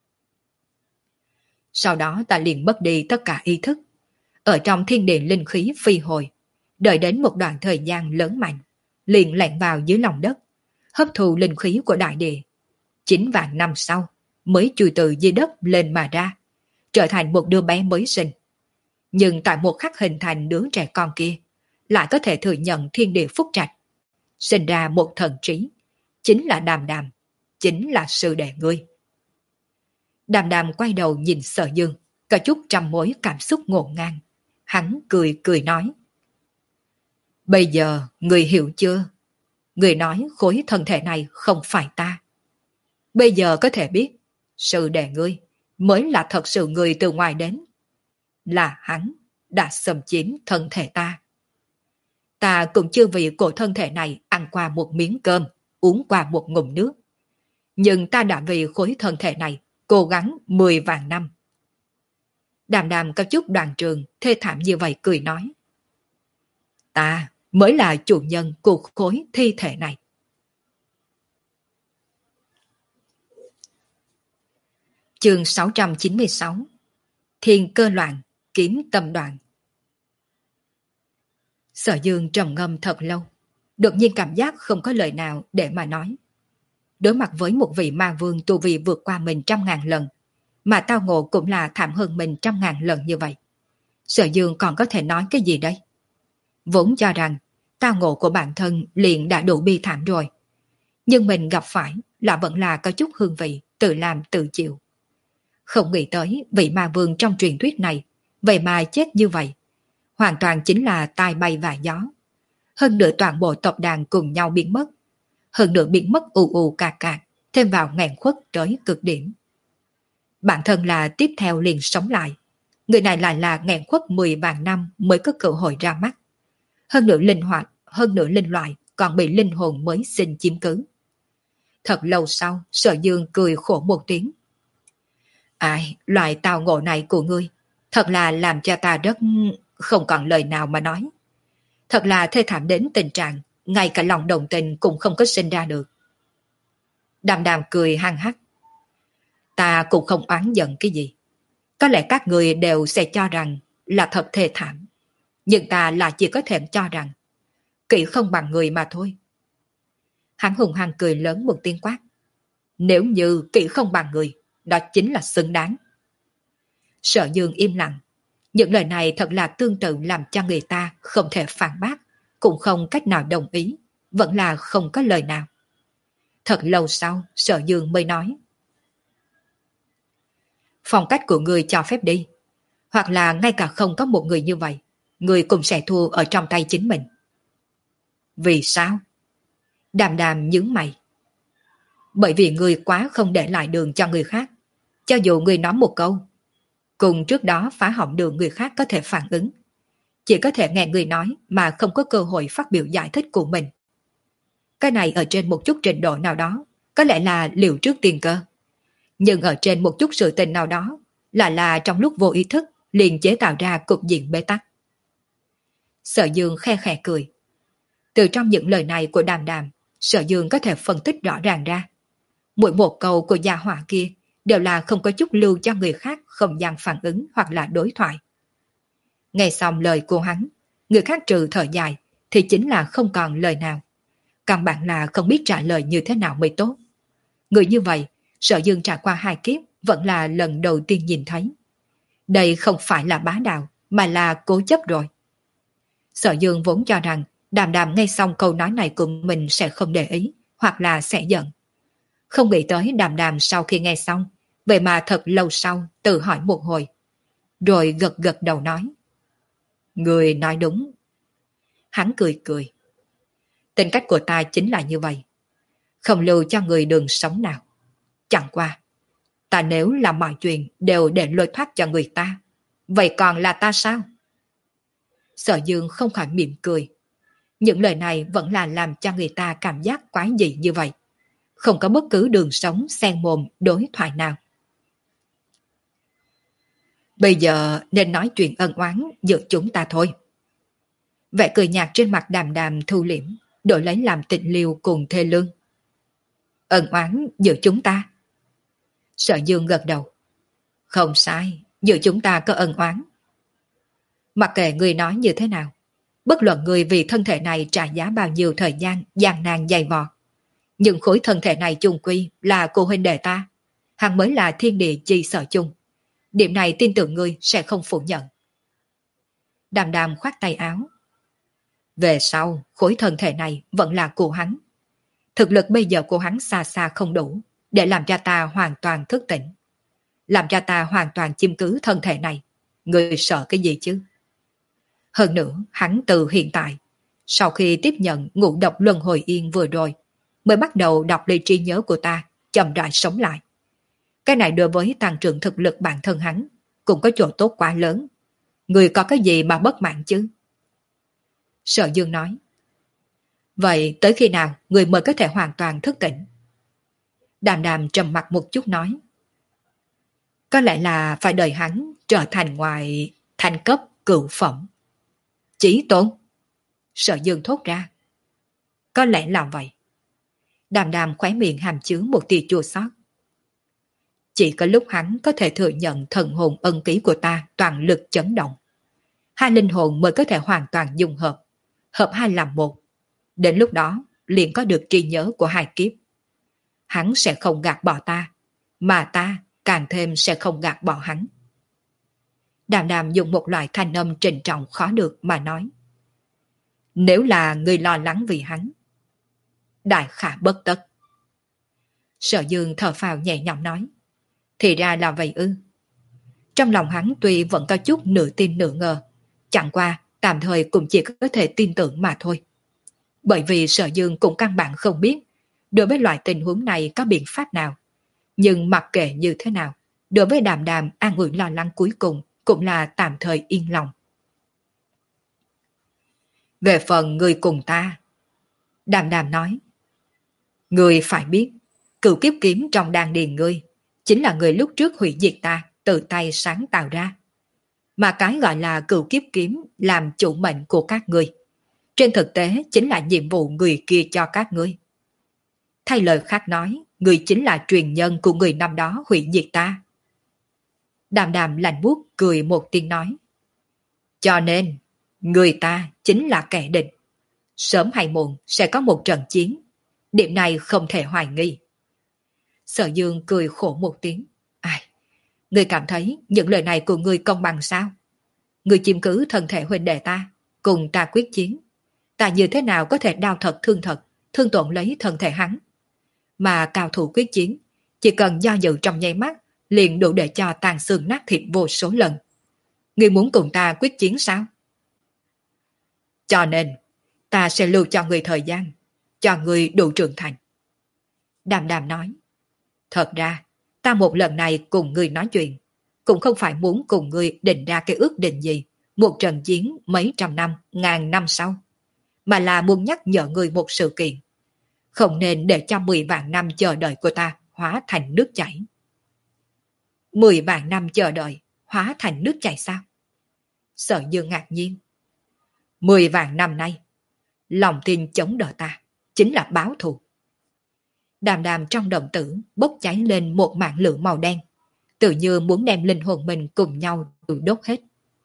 Sau đó ta liền mất đi tất cả ý thức, ở trong thiên địa linh khí phi hồi, đợi đến một đoạn thời gian lớn mạnh, liền lẻn vào dưới lòng đất, hấp thụ linh khí của đại địa. Chín vạn năm sau, mới chui từ dưới đất lên mà ra, trở thành một đứa bé mới sinh. Nhưng tại một khắc hình thành đứa trẻ con kia, lại có thể thừa nhận thiên địa phúc trạch, sinh ra một thần trí, chính là Đàm Đàm, chính là sư đệ ngươi. Đàm Đàm quay đầu nhìn Sở Dương, có chút trăm mối cảm xúc ngổn ngang. Hắn cười cười nói. Bây giờ, người hiểu chưa? Người nói khối thân thể này không phải ta. Bây giờ có thể biết, sư đệ ngươi mới là thật sự người từ ngoài đến. Là hắn đã xâm chiếm thân thể ta. Ta cũng chưa vì cổ thân thể này ăn qua một miếng cơm, uống qua một ngụm nước. Nhưng ta đã vì khối thân thể này cố gắng mười vạn năm. Đàm đàm có chút đoàn trường, thê thảm như vậy cười nói. Ta mới là chủ nhân của khối thi thể này. Chương sáu trăm chín mươi sáu. Thiên cơ loạn, kiếm tâm đoạn. Sở Dương trầm ngâm thật lâu, đột nhiên cảm giác không có lời nào để mà nói. Đối mặt với một vị ma vương tu vi vượt qua mình trăm ngàn lần, mà tao ngộ cũng là thảm hơn mình trăm ngàn lần như vậy. Sở Dương còn có thể nói cái gì đây? Vốn cho rằng tao ngộ của bản thân liền đã đủ bi thảm rồi. Nhưng mình gặp phải là vẫn là có chút hương vị, tự làm tự chịu. Không nghĩ tới vị ma vương trong truyền thuyết này, vậy mà chết như vậy. Hoàn toàn chính là tai bay và gió. Hơn nữa toàn bộ tộc đàn cùng nhau biến mất. Hơn nữa biến mất ù ù cạc cạc, thêm vào nghẹn khuất tới cực điểm. Bản thân là tiếp theo liền sống lại. Người này lại là nghẹn khuất mười vạn năm mới có cơ hội ra mắt. Hơn nữa linh hoạt, hơn nữa linh loại còn bị linh hồn mới sinh chiếm cứ. Thật lâu sau, Sở Dương cười khổ một tiếng. Ai, loại tào ngộ này của ngươi, thật là làm cho ta rất không còn lời nào mà nói. Thật là thê thảm đến tình trạng, ngay cả lòng đồng tình cũng không có sinh ra được. Đàm đàm cười hăng hắc. Ta cũng không oán giận cái gì. Có lẽ các người đều sẽ cho rằng là thật thê thảm. Nhưng ta là chỉ có thể cho rằng kỹ không bằng người mà thôi. Hắn hùng hăng cười lớn một tiếng quát. Nếu như kỹ không bằng người, đó chính là xứng đáng. Sở Dương im lặng. Những lời này thật là tương tự làm cho người ta không thể phản bác, cũng không cách nào đồng ý, vẫn là không có lời nào. Thật lâu sau, Sở Dương mới nói. Phong cách của người cho phép đi, hoặc là ngay cả không có một người như vậy, người cũng sẽ thua ở trong tay chính mình. Vì sao? Đàm đàm nhướng mày. Bởi vì người quá không để lại đường cho người khác. Cho dù người nói một câu, cùng trước đó phá hỏng đường người khác có thể phản ứng. Chỉ có thể nghe người nói mà không có cơ hội phát biểu giải thích của mình. Cái này ở trên một chút trình độ nào đó, có lẽ là liều trước tiền cơ. Nhưng ở trên một chút sự tình nào đó, là là trong lúc vô ý thức, liền chế tạo ra cục diện bế tắc. Sở Dương khe khẽ cười. Từ trong những lời này của đàm đàm, Sở Dương có thể phân tích rõ ràng ra. Mỗi một câu của gia hỏa kia đều là không có chút lưu cho người khác không gian phản ứng hoặc là đối thoại. Nghe xong lời của hắn, người khác trừ thở dài thì chính là không còn lời nào. Căn bản là không biết trả lời như thế nào mới tốt. Người như vậy, Sở Dương trải qua hai kiếp vẫn là lần đầu tiên nhìn thấy. Đây không phải là bá đạo mà là cố chấp rồi. Sở Dương vốn cho rằng đàm đàm nghe xong câu nói này của mình sẽ không để ý hoặc là sẽ giận. Không nghĩ tới đàm đàm sau khi nghe xong, vậy mà thật lâu sau tự hỏi một hồi. Rồi gật gật đầu nói. Người nói đúng. Hắn cười cười. Tính cách của ta chính là như vậy. Không lưu cho người đường sống nào. Chẳng qua, ta nếu làm mọi chuyện đều để lôi thoát cho người ta, vậy còn là ta sao? Sở Dương không khỏi mỉm cười. Những lời này vẫn là làm cho người ta cảm giác quái dị như vậy. Không có bất cứ đường sống xen mồm đối thoại nào. Bây giờ nên nói chuyện ân oán giữa chúng ta thôi. Vẻ cười nhạt trên mặt đàm đàm thu liễm, đổi lấy làm tịnh liêu cùng thê lương. Ân oán giữa chúng ta. Sở Dương gật đầu. Không sai, giữa chúng ta có ân oán. Mặc kệ người nói như thế nào, bất luận người vì thân thể này trả giá bao nhiêu thời gian gian nan dày vò, nhưng khối thân thể này chung quy là cô huynh đệ ta, hắn mới là thiên địa chi sở chung. Điểm này tin tưởng ngươi sẽ không phủ nhận. Đàm đàm khoát tay áo. Về sau, khối thân thể này vẫn là của hắn. Thực lực bây giờ của hắn xa xa không đủ để làm cho ta hoàn toàn thức tỉnh. Làm cho ta hoàn toàn chiếm cứ thân thể này. Ngươi sợ cái gì chứ? Hơn nữa, hắn từ hiện tại, sau khi tiếp nhận ngũ độc luân hồi yên vừa rồi, mới bắt đầu đọc lấy trí nhớ của ta, chậm rãi sống lại. Cái này đối với tăng trưởng thực lực bản thân hắn, cũng có chỗ tốt quá lớn. Người có cái gì mà bất mãn chứ? Sở Dương nói. Vậy tới khi nào người mới có thể hoàn toàn thức tỉnh? Đàm Đàm trầm mặt một chút nói. Có lẽ là phải đợi hắn trở thành ngoài thành cấp cửu phẩm. Chí tôn? Sở Dương thốt ra. Có lẽ là vậy. Đàm Đàm khóe miệng hàm chứa một tia chua xót. Chỉ có lúc hắn có thể thừa nhận thần hồn ân ký của ta toàn lực chấn động, hai linh hồn mới có thể hoàn toàn dung hợp, hợp hai làm một. Đến lúc đó liền có được trí nhớ của hai kiếp. Hắn sẽ không gạt bỏ ta, mà ta càng thêm sẽ không gạt bỏ hắn. Đàm Đàm dùng một loại thanh âm trịnh trọng khó được mà nói. Nếu là người lo lắng vì hắn, đại khả bất tất. Sở Dương thở phào nhẹ nhõm nói. Thì ra là vậy ư. Trong lòng hắn tuy vẫn có chút nửa tin nửa ngờ, chẳng qua tạm thời cũng chỉ có thể tin tưởng mà thôi. Bởi vì Sở Dương cũng căn bản không biết đối với loại tình huống này có biện pháp nào. Nhưng mặc kệ như thế nào, đối với Đàm Đàm an ủi lo lắng cuối cùng cũng là tạm thời yên lòng. Về phần người cùng ta, Đàm Đàm nói, người phải biết, cửu kiếp kiếm trong đan điền ngươi chính là người lúc trước hủy diệt ta tự tay sáng tạo ra. Mà cái gọi là cửu kiếp kiếm làm chủ mệnh của các ngươi, trên thực tế chính là nhiệm vụ người kia cho các ngươi. Thay lời khác nói, người chính là truyền nhân của người năm đó hủy diệt ta. Đàm Đàm lạnh buốt cười một tiếng nói. Cho nên, người ta chính là kẻ địch. Sớm hay muộn sẽ có một trận chiến. Điểm này không thể hoài nghi. Sở Dương cười khổ một tiếng. Ai, ngươi cảm thấy những lời này của ngươi công bằng sao? Ngươi chiếm cứ thân thể huynh đệ ta, cùng ta quyết chiến. Ta như thế nào có thể đau thật thương thật, thương tổn lấy thân thể hắn? Mà cao thủ quyết chiến, chỉ cần do dự trong nháy mắt, liền đủ để cho tàn xương nát thịt vô số lần. Ngươi muốn cùng ta quyết chiến sao? Cho nên, ta sẽ lưu cho ngươi thời gian, cho ngươi đủ trưởng thành. Đàm Đàm nói. Thật ra, ta một lần này cùng ngươi nói chuyện, cũng không phải muốn cùng ngươi định ra cái ước định gì, một trận chiến mấy trăm năm, ngàn năm sau, mà là muốn nhắc nhở ngươi một sự kiện. Không nên để cho mười vạn năm chờ đợi của ta hóa thành nước chảy. Mười vạn năm chờ đợi, hóa thành nước chảy sao? Sở Dương ngạc nhiên. Mười vạn năm nay, lòng tin chống đỡ ta, chính là báo thù. Đàm Đàm trong đồng tử bốc cháy lên một mảng lửa màu đen, tự như muốn đem linh hồn mình cùng nhau đốt hết.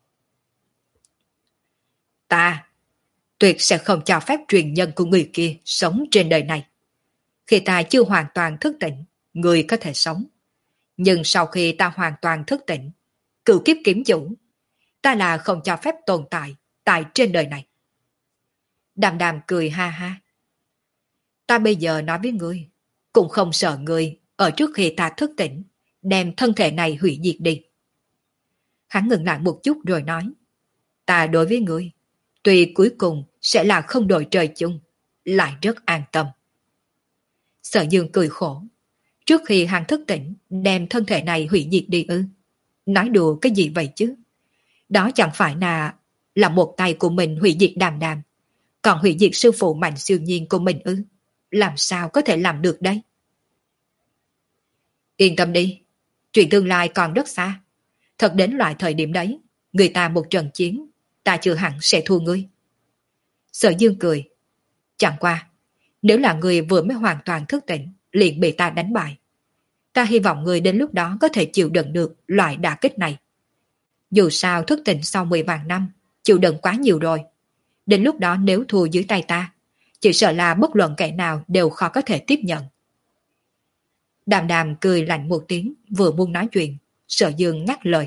Ta tuyệt sẽ không cho phép truyền nhân của người kia sống trên đời này. Khi ta chưa hoàn toàn thức tỉnh, người có thể sống. Nhưng sau khi ta hoàn toàn thức tỉnh, cửu kiếp kiếm chủ, ta là không cho phép tồn tại tại trên đời này. Đàm Đàm cười ha ha. Ta bây giờ nói với ngươi, cũng không sợ ngươi ở trước khi ta thức tỉnh, đem thân thể này hủy diệt đi. Hắn ngừng lại một chút rồi nói, ta đối với ngươi, tuy cuối cùng sẽ là không đội trời chung, lại rất an tâm. Sở Dương cười khổ, trước khi hắn thức tỉnh, đem thân thể này hủy diệt đi ư? Nói đùa cái gì vậy chứ? Đó chẳng phải là là một tay của mình hủy diệt Đàm Đàm, còn hủy diệt sư phụ Mạnh Siêu Nhiên của mình ư? Làm sao có thể làm được đây? Yên tâm đi, chuyện tương lai còn rất xa. Thật đến loại thời điểm đấy, người ta một trận chiến, ta chưa hẳn sẽ thua ngươi. Sở Dương cười. Chẳng qua, nếu là người vừa mới hoàn toàn thức tỉnh, liền bị ta đánh bại. Ta hy vọng người đến lúc đó có thể chịu đựng được loại đả kích này. Dù sao thức tỉnh sau mười vạn năm, chịu đựng quá nhiều rồi. Đến lúc đó nếu thua dưới tay ta, chỉ sợ là bất luận kẻ nào đều khó có thể tiếp nhận. Đàm Đàm cười lạnh một tiếng, vừa muốn nói chuyện, Sở Dương ngắt lời.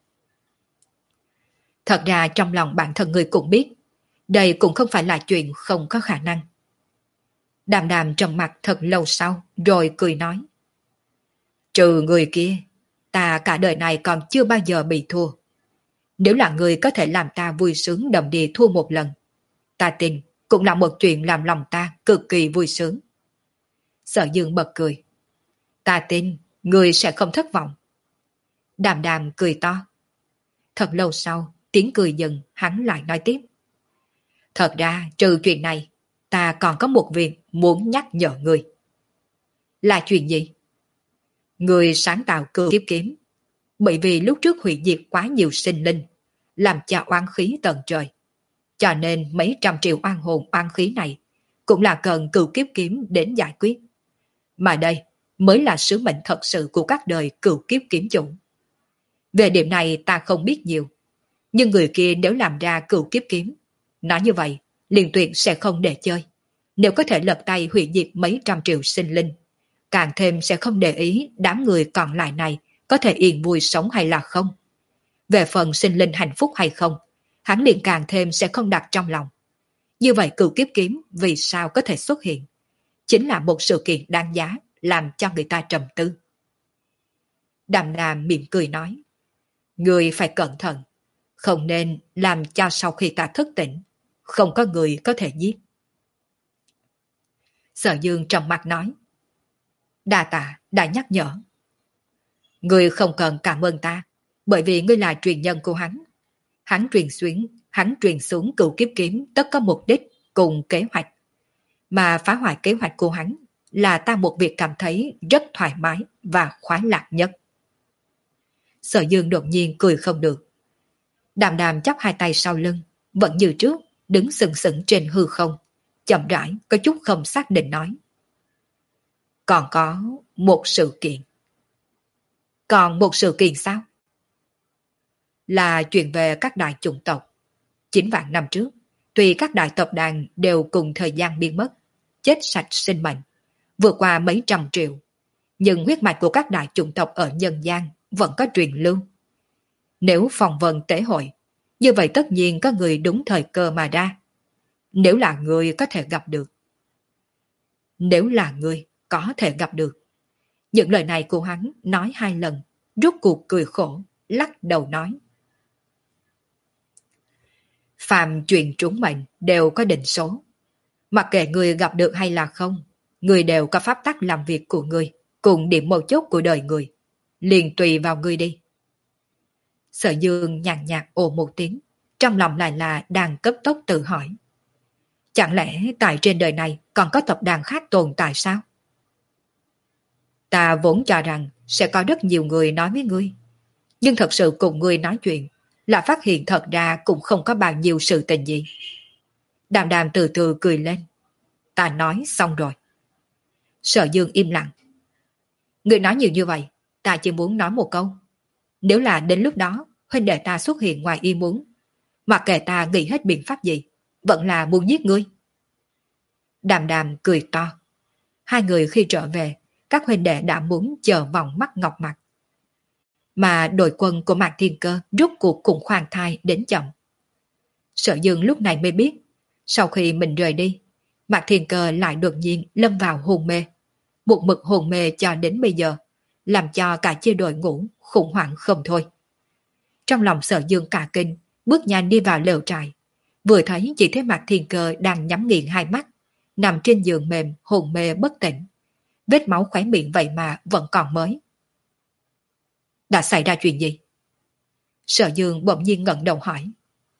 Thật ra trong lòng bản thân người cũng biết, đây cũng không phải là chuyện không có khả năng. Đàm Đàm trầm mặt thật lâu sau, rồi cười nói. Trừ người kia, ta cả đời này còn chưa bao giờ bị thua. Nếu là người có thể làm ta vui sướng đầm đìa thua một lần, ta tin cũng là một chuyện làm lòng ta cực kỳ vui sướng. Sở Dương bật cười. Ta tin người sẽ không thất vọng. Đàm Đàm cười to. Thật lâu sau, tiếng cười dừng, hắn lại nói tiếp. Thật ra trừ chuyện này, ta còn có một việc muốn nhắc nhở người. Là chuyện gì? Người sáng tạo cửu kiếp kiếm, bởi vì lúc trước hủy diệt quá nhiều sinh linh, làm cho oan khí tận trời. Cho nên mấy trăm triệu oan hồn oan khí này cũng là cần cửu kiếp kiếm đến giải quyết. Mà đây mới là sứ mệnh thật sự của các đời cửu kiếp kiếm chủ. Về điểm này ta không biết nhiều, nhưng người kia nếu làm ra cửu kiếp kiếm, nói như vậy, liền tuyệt sẽ không để chơi. Nếu có thể lật tay hủy diệt mấy trăm triệu sinh linh, càng thêm sẽ không để ý đám người còn lại này có thể yên vui sống hay là không. Về phần sinh linh hạnh phúc hay không, hắn liền càng thêm sẽ không đặt trong lòng. Như vậy cửu kiếp kiếm vì sao có thể xuất hiện? Chính là một sự kiện đáng giá làm cho người ta trầm tư. Đàm Đàm mỉm cười nói, người phải cẩn thận, không nên làm cho sau khi ta thức tỉnh, không có người có thể giết. Sở Dương trầm mặt nói, đa tạ đã nhắc nhở. Người không cần cảm ơn ta, bởi vì ngươi là truyền nhân của hắn. Hắn truyền xuyến, hắn truyền xuống cửu kiếp kiếm tất có mục đích cùng kế hoạch. Mà phá hoại kế hoạch của hắn là ta một việc cảm thấy rất thoải mái và khoái lạc nhất. Sở Dương đột nhiên cười không được. Đàm Đàm chắp hai tay sau lưng, vẫn như trước, đứng sừng sững trên hư không, chậm rãi có chút không xác định nói. Còn có một sự kiện. Còn một sự kiện sao? Là chuyện về các đại chủng tộc. Chín vạn năm trước, tuy các đại tộc đàn đều cùng thời gian biến mất, chết sạch sinh mệnh, vượt qua mấy trăm triệu, nhưng huyết mạch của các đại chủng tộc ở nhân gian vẫn có truyền lưu. Nếu phòng vân tế hội, như vậy tất nhiên có người đúng thời cơ mà ra. Nếu là người có thể gặp được. Nếu là người có thể gặp được. Những lời này của hắn nói hai lần, rút cuộc cười khổ, lắc đầu nói. Phàm chuyện trúng mệnh đều có định số. Mặc kệ người gặp được hay là không, người đều có pháp tắc làm việc của người, cùng điểm mấu chốt của đời người. Liền tùy vào người đi. Sở Dương nhàn nhạt ồ một tiếng, trong lòng lại là đang cấp tốc tự hỏi. Chẳng lẽ tại trên đời này còn có tập đoàn khác tồn tại sao? Ta vốn cho rằng sẽ có rất nhiều người nói với ngươi, nhưng thật sự cùng ngươi nói chuyện là phát hiện thật ra cũng không có bao nhiêu sự tình gì. Đàm Đàm từ từ cười lên. Ta nói xong rồi. Sở Dương im lặng. Ngươi nói nhiều như vậy, ta chỉ muốn nói một câu. Nếu là đến lúc đó huynh đệ ta xuất hiện ngoài ý muốn, mặc kệ ta nghĩ hết biện pháp gì, vẫn là muốn giết ngươi. Đàm Đàm cười to. Hai người khi trở về, các huynh đệ đã muốn chờ vòng mắt ngọc mặt. Mà đội quân của Mạc Thiên Cơ rút cuộc cùng khoan thai đến chậm. Sở Dương lúc này mới biết, sau khi mình rời đi, Mạc Thiên Cơ lại đột nhiên lâm vào hôn mê. Một mực hôn mê cho đến bây giờ, làm cho cả chia đội ngũ khủng hoảng không thôi. Trong lòng Sở Dương cả kinh, bước nhanh đi vào lều trại. Vừa thấy chỉ thấy Mạc Thiên Cơ đang nhắm nghiền hai mắt, nằm trên giường mềm hôn mê bất tỉnh. Vết máu khóe miệng vậy mà vẫn còn mới. Đã xảy ra chuyện gì? Sở Dương bỗng nhiên ngẩng đầu hỏi.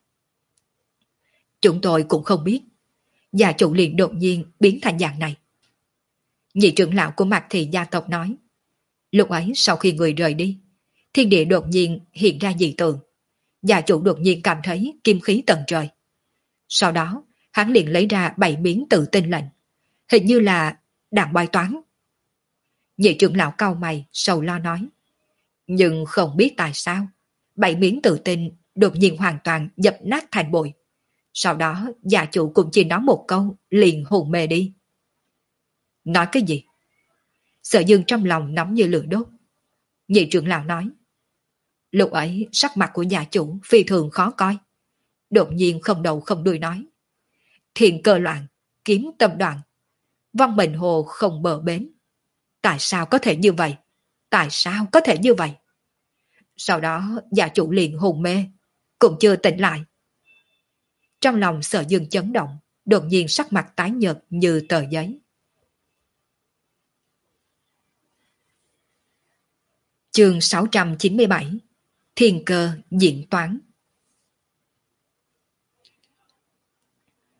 Chúng tôi cũng không biết. Gia chủ liền đột nhiên biến thành dạng này. Nhị trưởng lão của Mạc Thị gia tộc nói. Lúc ấy sau khi người rời đi, thiên địa đột nhiên hiện ra dị tượng. Gia chủ đột nhiên cảm thấy kim khí tận trời. Sau đó, hắn liền lấy ra bảy miếng tự tinh lệnh. Hình như là đạn bói toán. Nhị trưởng lão cau mày, sầu lo nói. Nhưng không biết tại sao, bảy miếng tự tinh đột nhiên hoàn toàn dập nát thành bụi. Sau đó, gia chủ cũng chỉ nói một câu, liền hồn mê đi. Nói cái gì? Sở Dương trong lòng nóng như lửa đốt. Nhị trưởng lão nói. Lúc ấy, sắc mặt của gia chủ phi thường khó coi. Đột nhiên không đầu không đuôi nói. Thiên cơ loạn, kiếm tâm đoạn. Văn Bình Hồ không bờ bến. Tại sao có thể như vậy? Tại sao có thể như vậy? Sau đó gia chủ liền hồn mê, cũng chưa tỉnh lại. Trong lòng Sở Dương chấn động, đột nhiên sắc mặt tái nhợt như tờ giấy. Chương sáu trăm chín mươi bảy. Thiên cơ diễn toán.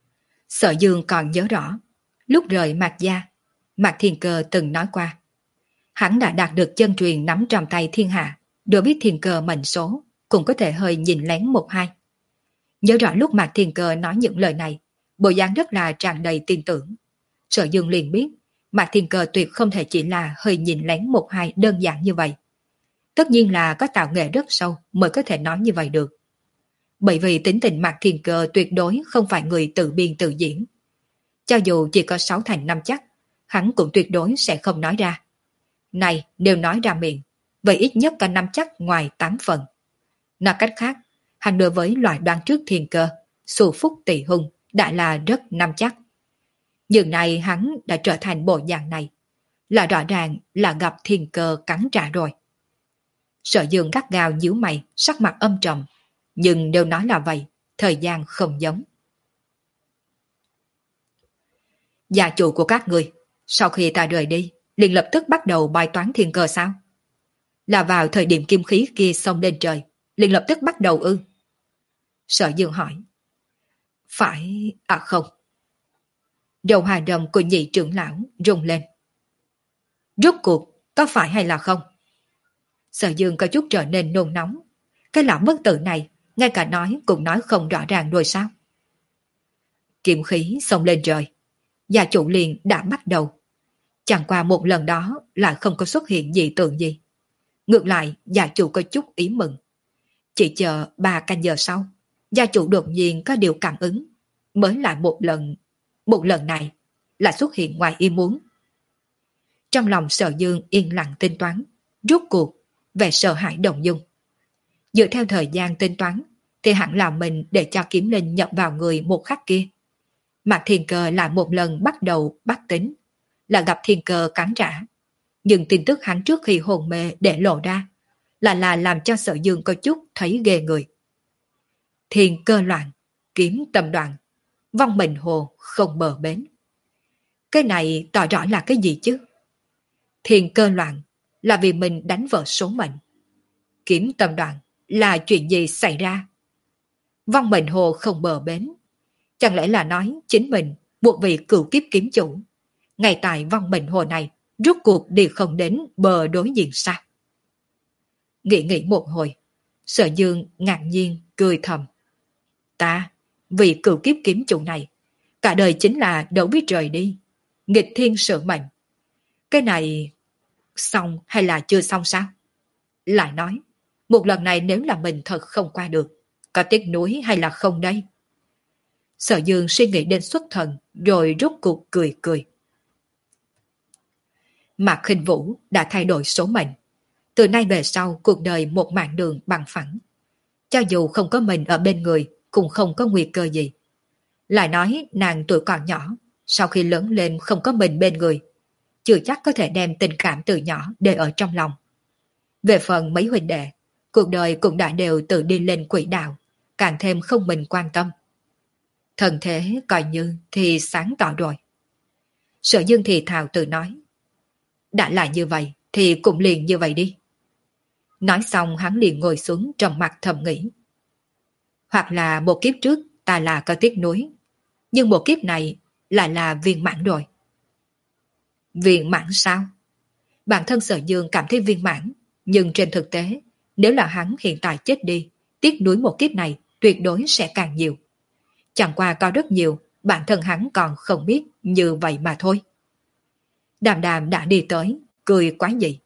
Sở Dương còn nhớ rõ, lúc rời Mạc Gia, Mạc Thiên Cơ từng nói qua. Hắn đã đạt được chân truyền nắm trong tay thiên hạ, đối biết thiên cơ mệnh số, cũng có thể hơi nhìn lén một hai. Nhớ rõ lúc Mạc Thiên Cơ nói những lời này, bộ dáng rất là tràn đầy tin tưởng. Sở Dương liền biết, Mạc Thiên Cơ tuyệt không thể chỉ là hơi nhìn lén một hai đơn giản như vậy. Tất nhiên là có tạo nghệ rất sâu mới có thể nói như vậy được. Bởi vì tính tình Mạc Thiên Cơ tuyệt đối không phải người tự biên tự diễn. Cho dù chỉ có sáu thành năm chắc, hắn cũng tuyệt đối sẽ không nói ra. Này, nếu nói ra miệng, vậy ít nhất có năm chắc ngoài tám phần. Nói cách khác, hắn đối với loại đoán trước Thiên Cơ, xù phúc tỷ hung đã là rất năm chắc. Nhưng này hắn đã trở thành bộ dạng này, là rõ ràng là gặp Thiên Cơ cắn trả rồi. Sở Dương gắt gao nhíu mày, sắc mặt âm trầm, nhưng nếu nói là vậy, thời gian không giống. Gia chủ của các người, sau khi ta rời đi, liền lập tức bắt đầu bài toán Thiên Cơ sao? Là vào thời điểm kim khí kia xông lên trời, liền lập tức bắt đầu ư? Sở Dương hỏi. Phải, à không. Đầu hà rồng của nhị trưởng lão rung lên. Rốt cuộc, có phải hay là không? Sở Dương có chút trở nên nôn nóng. Cái lão bất tử này, ngay cả nói cũng nói không rõ ràng rồi sao? Kiếm khí xông lên trời. Gia chủ liền đã bắt đầu. Chẳng qua một lần đó lại không có xuất hiện dị tượng gì. Ngược lại, gia chủ có chút ý mừng. Chỉ chờ ba canh giờ sau, gia chủ đột nhiên có điều cảm ứng. Mới lại một lần, một lần này là xuất hiện ngoài ý muốn. Trong lòng Sở Dương yên lặng tính toán, rốt cuộc về sợ hãi động dung. Dựa theo thời gian tính toán, thì hẳn là mình để cho kiếm linh nhập vào người một khắc kia. Mạc Thiên Cơ lại một lần bắt đầu bắt tính, là gặp Thiên Cơ cắn trả. Nhưng tin tức hắn trước khi hồn mê để lộ ra, là là làm cho Sở Dương có chút thấy ghê người. Thiên Cơ loạn, kiếm tâm đoạn, vong mình hồ không bờ bến. Cái này tỏ rõ là cái gì chứ? Thiên Cơ loạn là vì mình đánh vỡ số mệnh. Kiếm tâm đoạn là chuyện gì xảy ra? Vong mệnh hồ không bờ bến. Chẳng lẽ là nói chính mình buộc vị cửu kiếp kiếm chủ, ngay tại vong mệnh hồ này rốt cuộc đi không đến bờ đối diện sao? Nghĩ nghĩ một hồi, Sở Dương ngạc nhiên cười thầm. Ta, vị cửu kiếp kiếm chủ này, cả đời chính là đâu biết trời đi, nghịch thiên sự mệnh. Cái này xong hay là chưa xong sao? Lại nói, một lần này nếu là mình thật không qua được, có tiếc nuối hay là không đây? Sở Dương suy nghĩ đến xuất thần, rồi rốt cuộc cười cười. Mạc Khinh Vũ đã thay đổi số mệnh. Từ nay về sau cuộc đời một mạng đường bằng phẳng. Cho dù không có mình ở bên người, cũng không có nguy cơ gì. Lại nói nàng tuổi còn nhỏ, sau khi lớn lên không có mình bên người, chưa chắc có thể đem tình cảm từ nhỏ để ở trong lòng. Về phần mấy huynh đệ, cuộc đời cũng đã đều tự đi lên quỹ đạo, càng thêm không mình quan tâm. Thần thế coi như thì sáng tỏ rồi. Sở Dương thì thào tự nói. Đã là như vậy thì cũng liền như vậy đi. Nói xong hắn liền ngồi xuống trong mặt thầm nghĩ. Hoặc là một kiếp trước ta là có tiếc nuối, nhưng một kiếp này lại là viên mãn rồi. Viên mãn sao? Bản thân Sở Dương cảm thấy viên mãn, nhưng trên thực tế, nếu là hắn hiện tại chết đi, tiếc nuối một kiếp này tuyệt đối sẽ càng nhiều. Chẳng qua có rất nhiều, bản thân hắn còn không biết như vậy mà thôi. Đàm Đàm đã đi tới, cười quá dị.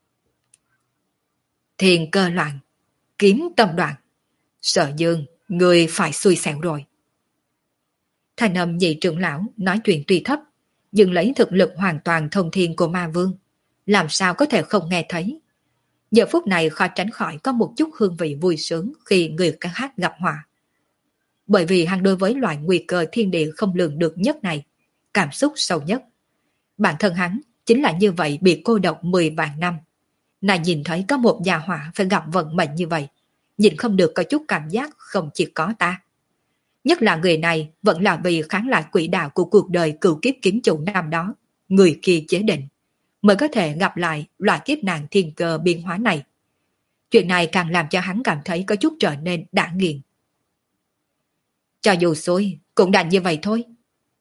Thiên cơ loạn, kiếm tâm đoạn. Sở Dương, người phải xui xẻo rồi. Thành âm nhị trưởng lão nói chuyện tuy thấp, nhưng lấy thực lực hoàn toàn thông thiên của ma vương, làm sao có thể không nghe thấy. Giờ phút này khó tránh khỏi có một chút hương vị vui sướng khi người khác gặp họa. Bởi vì hắn đối với loại nguy cơ thiên địa không lường được nhất này, cảm xúc sâu nhất. Bản thân hắn chính là như vậy bị cô độc mười vạn năm. Nàng nhìn thấy có một gia hỏa phải gặp vận mệnh như vậy, nhìn không được có chút cảm giác không chỉ có ta. Nhất là người này vẫn là vì kháng lại quỹ đạo của cuộc đời cựu kiếp kiếm chủ năm đó, người kia chế định, mới có thể gặp lại loại kiếp nạn thiên cơ biến hóa này. Chuyện này càng làm cho hắn cảm thấy có chút trở nên đã nghiền. Cho dù xui, cũng đành như vậy thôi.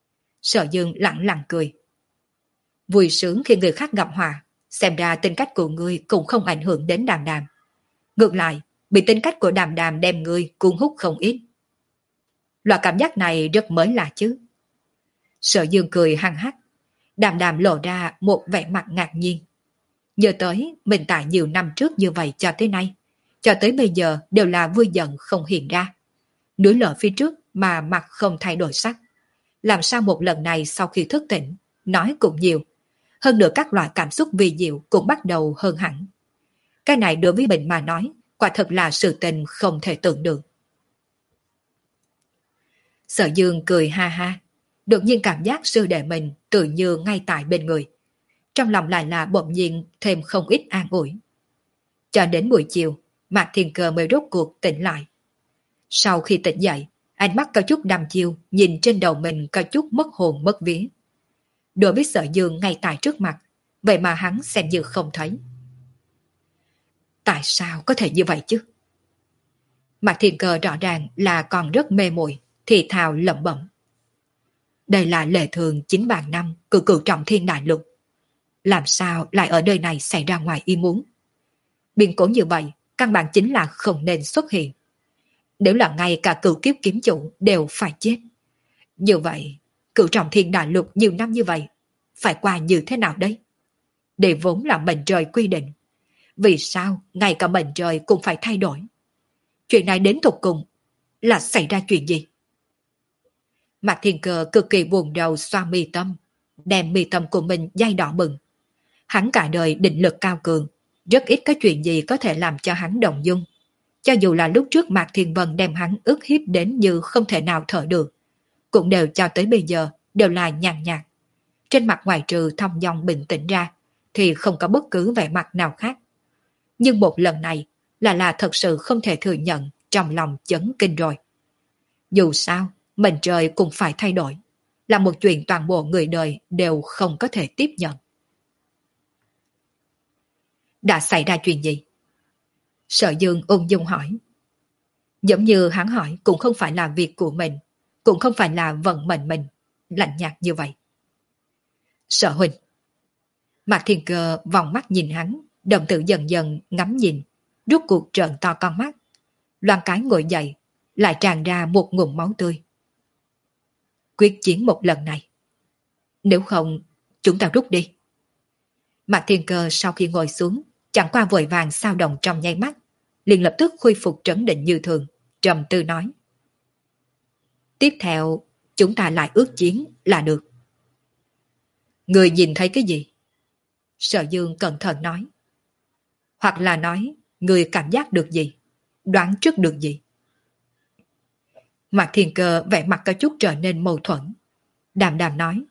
Sở Dương lặng lặng cười. Vui sướng khi người khác gặp họa, xem ra tính cách của ngươi cũng không ảnh hưởng đến Đàm Đàm. Ngược lại, bị tính cách của Đàm Đàm đem ngươi cuốn hút không ít. Loại cảm giác này rất mới lạ chứ. Sở Dương cười hăng hắc. Đàm Đàm lộ ra một vẻ mặt ngạc nhiên. Nhớ tới mình tại nhiều năm trước như vậy cho tới nay, cho tới bây giờ đều là vui giận không hiện ra. Núi lở phía trước mà mặt không thay đổi sắc. Làm sao một lần này sau khi thức tỉnh, nói cũng nhiều. Hơn nữa các loại cảm xúc vi diệu cũng bắt đầu hơn hẳn. Cái này đối với mình mà nói, quả thật là sự tình không thể tưởng được. Sở Dương cười ha ha, đột nhiên cảm giác sư đệ mình tự như ngay tại bên người. Trong lòng lại là bỗng nhiên thêm không ít an ủi. Cho đến buổi chiều, Mạc Thiên Cơ mới rốt cuộc tỉnh lại. Sau khi tỉnh dậy, ánh mắt có chút đăm chiêu, nhìn trên đầu mình có chút mất hồn mất vía. Đối với Sở Dương ngay tại trước mặt, vậy mà hắn xem như không thấy. Tại sao có thể như vậy chứ? Mạc Thiên Cơ rõ ràng là còn rất mê muội, thì thào lẩm bẩm. Đây là lệ thường chín vạn năm cử cử trọng thiên đại lục. Làm sao lại ở nơi này xảy ra ngoài ý muốn? Biến cố như vậy, căn bản chính là không nên xuất hiện. Nếu là ngay cả cửu kiếp kiếm chủ đều phải chết. Như vậy, cửu trọng thiên đại lục nhiều năm như vậy, phải qua như thế nào đây? Để vốn là mệnh trời quy định. Vì sao ngay cả mệnh trời cũng phải thay đổi? Chuyện này đến tục cùng là xảy ra chuyện gì? Mạc Thiên Cơ cực kỳ buồn đầu xoa mi tâm, đem mi tâm của mình dây đỏ bừng. Hắn cả đời định lực cao cường, rất ít có chuyện gì có thể làm cho hắn động dung. Cho dù là lúc trước Mạc Thiên Vân đem hắn ức hiếp đến như không thể nào thở được, cũng đều cho tới bây giờ đều là nhàn nhạt. Trên mặt ngoài trừ thong dong bình tĩnh ra, thì không có bất cứ vẻ mặt nào khác. Nhưng một lần này là là thật sự không thể thừa nhận, trong lòng chấn kinh rồi. Dù sao, mệnh trời cũng phải thay đổi, là một chuyện toàn bộ người đời đều không có thể tiếp nhận. Đã xảy ra chuyện gì? Sở Dương ung dung hỏi. Giống như hắn hỏi cũng không phải là việc của mình, cũng không phải là vận mệnh mình, lạnh nhạt như vậy. Sở huynh. Mạc Thiên Cơ vòng mắt nhìn hắn, đồng tử dần dần ngắm nhìn, rút cuộc trợn to con mắt. Loan cái ngồi dậy, lại tràn ra một ngụm máu tươi. Quyết chiến một lần này. Nếu không, chúng ta rút đi. Mạc Thiên Cơ sau khi ngồi xuống, chẳng qua vội vàng sao động trong nháy mắt, liền lập tức khôi phục trấn định như thường, trầm tư nói. Tiếp theo, chúng ta lại ước chiến là được. Người nhìn thấy cái gì? Sở Dương cẩn thận nói. Hoặc là nói, người cảm giác được gì? Đoán trước được gì? Mạc Thiên Cơ vẻ mặt có chút trở nên mâu thuẫn. Đàm đàm nói.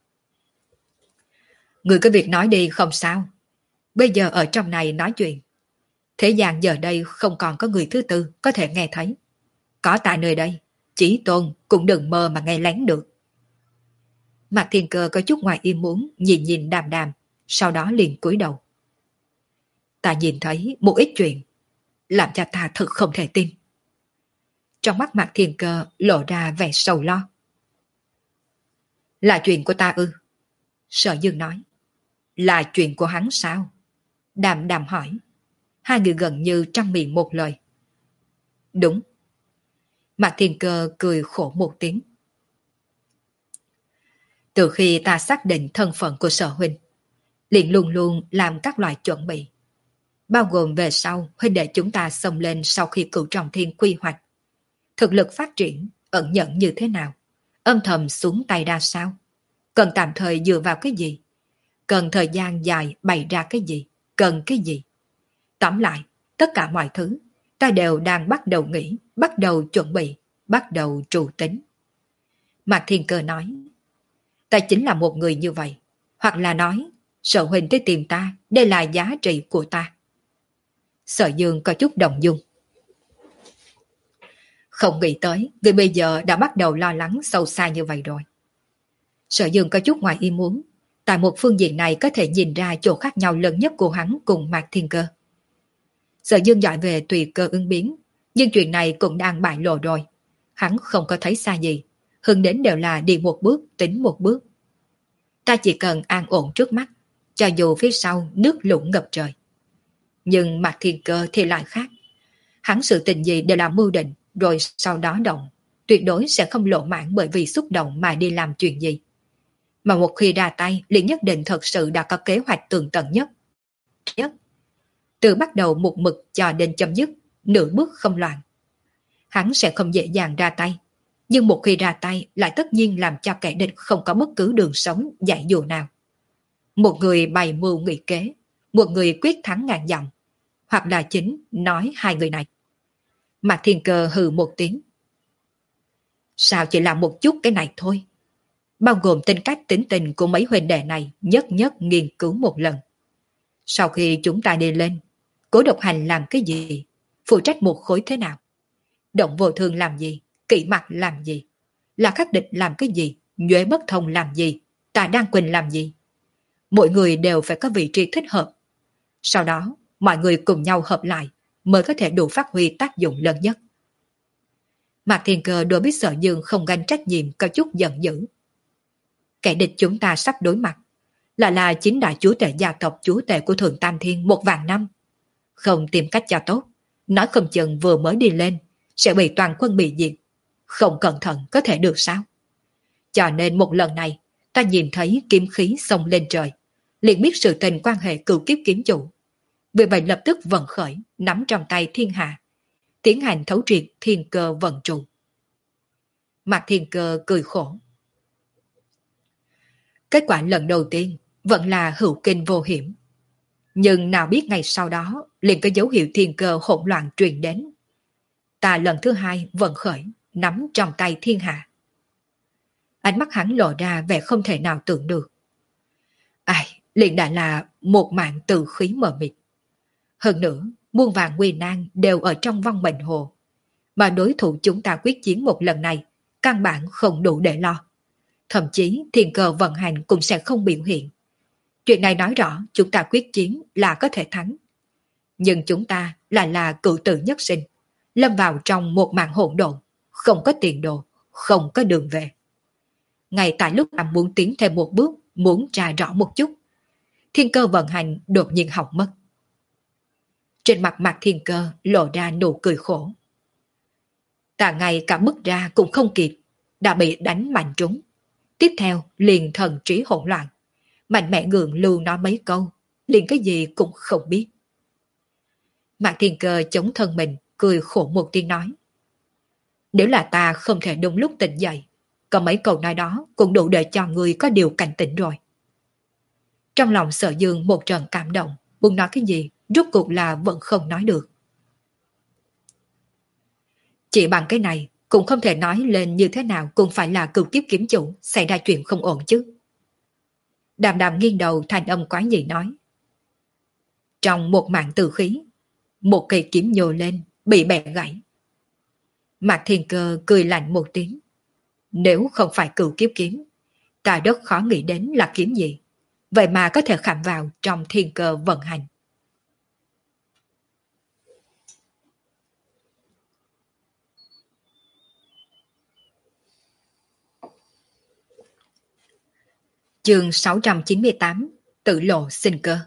Người có việc nói đi không sao. Bây giờ ở trong này nói chuyện. Thế gian giờ đây không còn có người thứ tư có thể nghe thấy. Có tại nơi đây, Chí Tôn cũng đừng mơ mà nghe lén được. Mạc Thiên Cơ có chút ngoài ý muốn nhìn nhìn đàm đàm, sau đó liền cúi đầu. Ta nhìn thấy một ít chuyện, làm cho ta thật không thể tin. Trong mắt Mạc Thiên Cơ lộ ra vẻ sầu lo. Là chuyện của ta ư? Sở Dương nói. Là chuyện của hắn sao? Đàm đàm hỏi. Hai người gần như trăm miệng một lời. Đúng. Mạc Thiên Cơ cười khổ một tiếng. Từ khi ta xác định thân phận của Sở huynh, liền luôn luôn làm các loại chuẩn bị, bao gồm về sau huynh đệ chúng ta xông lên sau khi cửu trọng thiên quy hoạch, thực lực phát triển ẩn nhận như thế nào, âm thầm xuống tay ra sao, cần tạm thời dựa vào cái gì, cần thời gian dài bày ra cái gì, cần cái gì. Tóm lại, tất cả mọi thứ ta đều đang bắt đầu nghĩ, bắt đầu chuẩn bị, bắt đầu trù tính. Mạc Thiên Cơ nói, ta chính là một người như vậy, hoặc là nói, Sở huynh tới tìm ta, đây là giá trị của ta. Sở Dương có chút động dung. Không nghĩ tới, người bây giờ đã bắt đầu lo lắng sâu xa như vậy rồi. Sở Dương có chút ngoài ý muốn, tại một phương diện này có thể nhìn ra chỗ khác nhau lớn nhất của hắn cùng Mạc Thiên Cơ. Sở Dương giỏi về tùy cơ ứng biến, nhưng chuyện này cũng đang bại lộ rồi. Hắn không có thấy xa gì, Hơn đến đều là đi một bước tính một bước. Ta chỉ cần an ổn trước mắt, cho dù phía sau nước lũ ngập trời. Nhưng Mạc Thiên Cơ thì lại khác. Hắn sự tình gì đều là mưu định, rồi sau đó động. Tuyệt đối sẽ không lộ mãn bởi vì xúc động mà đi làm chuyện gì. Mà một khi ra tay, liền nhất định thật sự đã có kế hoạch tường tận nhất. nhất. Từ bắt đầu một mực cho đến chấm dứt, nửa bước không loạn. Hắn sẽ không dễ dàng ra tay. Nhưng một khi ra tay lại tất nhiên làm cho kẻ địch không có bất cứ đường sống giải dụ nào. Một người bày mưu nghị kế, một người quyết thắng ngàn dặm, hoặc là chính nói hai người này. Mạc Thiên Cơ hừ một tiếng. Sao chỉ làm một chút cái này thôi? Bao gồm tính cách tính tình của mấy huynh đệ này nhất nhất nghiên cứu một lần. Sau khi chúng ta đi lên, Cố Độc Hành làm cái gì? Phụ trách một khối thế nào? Động Vô Thương làm gì? Kỵ Mặc làm gì? Là Khắc Địch làm cái gì? Nhuế Bất Thông làm gì? Tà Đan Quỳnh làm gì? Mỗi người đều phải có vị trí thích hợp. Sau đó, mọi người cùng nhau hợp lại mới có thể đủ phát huy tác dụng lớn nhất. Mạc Thiên Cơ đối với Sở Dương không gánh trách nhiệm có chút giận dữ. Kẻ địch chúng ta sắp đối mặt lại là chính đại chúa tể gia tộc chúa tể của Thượng Tam Thiên một vạn năm. Không tìm cách cho tốt, nói không chừng vừa mới đi lên sẽ bị toàn quân bị diệt. Không cẩn thận có thể được sao? Cho nên một lần này ta nhìn thấy kiếm khí xông lên trời, liền biết sự tình quan hệ cựu kiếp kiếm chủ. Vì vậy lập tức vận khởi, nắm trong tay thiên hạ, tiến hành thấu triệt thiên cơ vận trụ. Mạc Thiên Cơ cười khổ. Kết quả lần đầu tiên vẫn là hữu kinh vô hiểm. Nhưng nào biết ngày sau đó liền có dấu hiệu thiên cơ hỗn loạn truyền đến. Ta lần thứ hai vận khởi, nắm trong tay thiên hạ. Ánh mắt hắn lộ ra vẻ không thể nào tưởng được. Ai, liền đã là một mạng từ khí mờ mịt. Hơn nữa, muôn vàng nguy nan đều ở trong vong mệnh hồ. Mà đối thủ chúng ta quyết chiến một lần này, căn bản không đủ để lo. Thậm chí thiên cơ vận hành cũng sẽ không biểu hiện. Chuyện này nói rõ chúng ta quyết chiến là có thể thắng. Nhưng chúng ta lại là cựu tử nhất sinh, lâm vào trong một mạng hỗn độn, không có tiền đồ, không có đường về. Ngay tại lúc ta muốn tiến thêm một bước, muốn tra rõ một chút, thiên cơ vận hành đột nhiên hỏng mất. Trên mặt Mạc Thiên Cơ lộ ra nụ cười khổ. Ta ngay cả bước ra cũng không kịp, đã bị đánh mạnh trúng. Tiếp theo liền thần trí hỗn loạn, mạnh mẽ ngượng lưu nói mấy câu, liền cái gì cũng không biết. Mạc Thiên Cơ chống thân mình, cười khổ một tiếng nói. Nếu là ta không thể đúng lúc tỉnh dậy, có mấy câu nói đó cũng đủ để cho người có điều cảnh tỉnh rồi. Trong lòng Sở Dương một trận cảm động, muốn nói cái gì, rốt cuộc là vẫn không nói được. Chỉ bằng cái này, cũng không thể nói lên như thế nào cũng phải là cựu kiếp kiếm chủ, xảy ra chuyện không ổn chứ. Đàm đàm nghiêng đầu thành âm quái dị nói. Trong một mạng tử khí, một cây kiếm nhô lên, bị bẻ gãy. Mạc Thiên Cơ cười lạnh một tiếng. Nếu không phải cựu kiếp kiếm, ta rất khó nghĩ đến là kiếm gì. Vậy mà có thể khảm vào trong thiên cơ vận hành. Chương sáu trăm chín mươi tám, Tự lộ sinh cơ.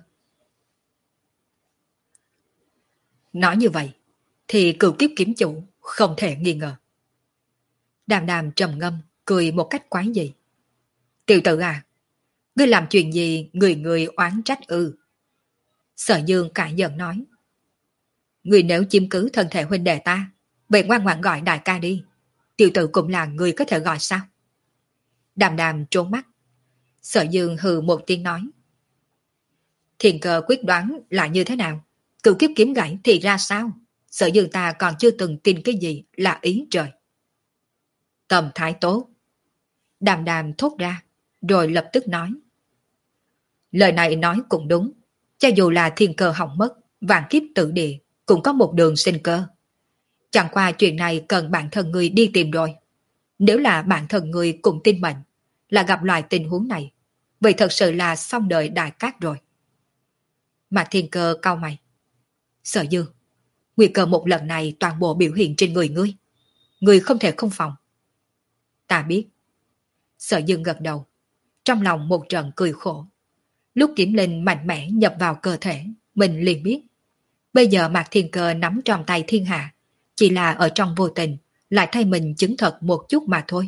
Nói như vậy, thì cựu kiếp kiếm chủ không thể nghi ngờ. Đàm đàm trầm ngâm, cười một cách quái dị. Tiểu tử à, ngươi làm chuyện gì người người oán trách ư? Sở Dương cãi giận nói. Ngươi nếu chiếm cứ thân thể huynh đệ ta, vậy ngoan ngoãn gọi đại ca đi. Tiểu tử cũng là người có thể gọi sao? Đàm đàm trốn mắt. Sở Dương hừ một tiếng nói. Thiên cơ quyết đoán là như thế nào? Cựu kiếp kiếm gãy thì ra sao? Sở Dương ta còn chưa từng tin cái gì là ý trời. Tầm thái tốt. Đàm đàm thốt ra, rồi lập tức nói. Lời này nói cũng đúng. Cho dù là thiên cơ hỏng mất, vạn kiếp tự địa, cũng có một đường sinh cơ. Chẳng qua chuyện này cần bản thân người đi tìm rồi. Nếu là bản thân người cũng tin mệnh, là gặp loại tình huống này, vậy thật sự là xong đời đại cát rồi. Mạc Thiên Cơ cau mày. Sở Dương, nguy cơ một lần này toàn bộ biểu hiện trên người ngươi. Ngươi không thể không phòng. Ta biết. Sở Dương gật đầu, trong lòng một trận cười khổ. Lúc kiếm linh mạnh mẽ nhập vào cơ thể, mình liền biết. Bây giờ Mạc Thiên Cơ nắm trong tay thiên hạ, chỉ là ở trong vô tình, lại thay mình chứng thật một chút mà thôi.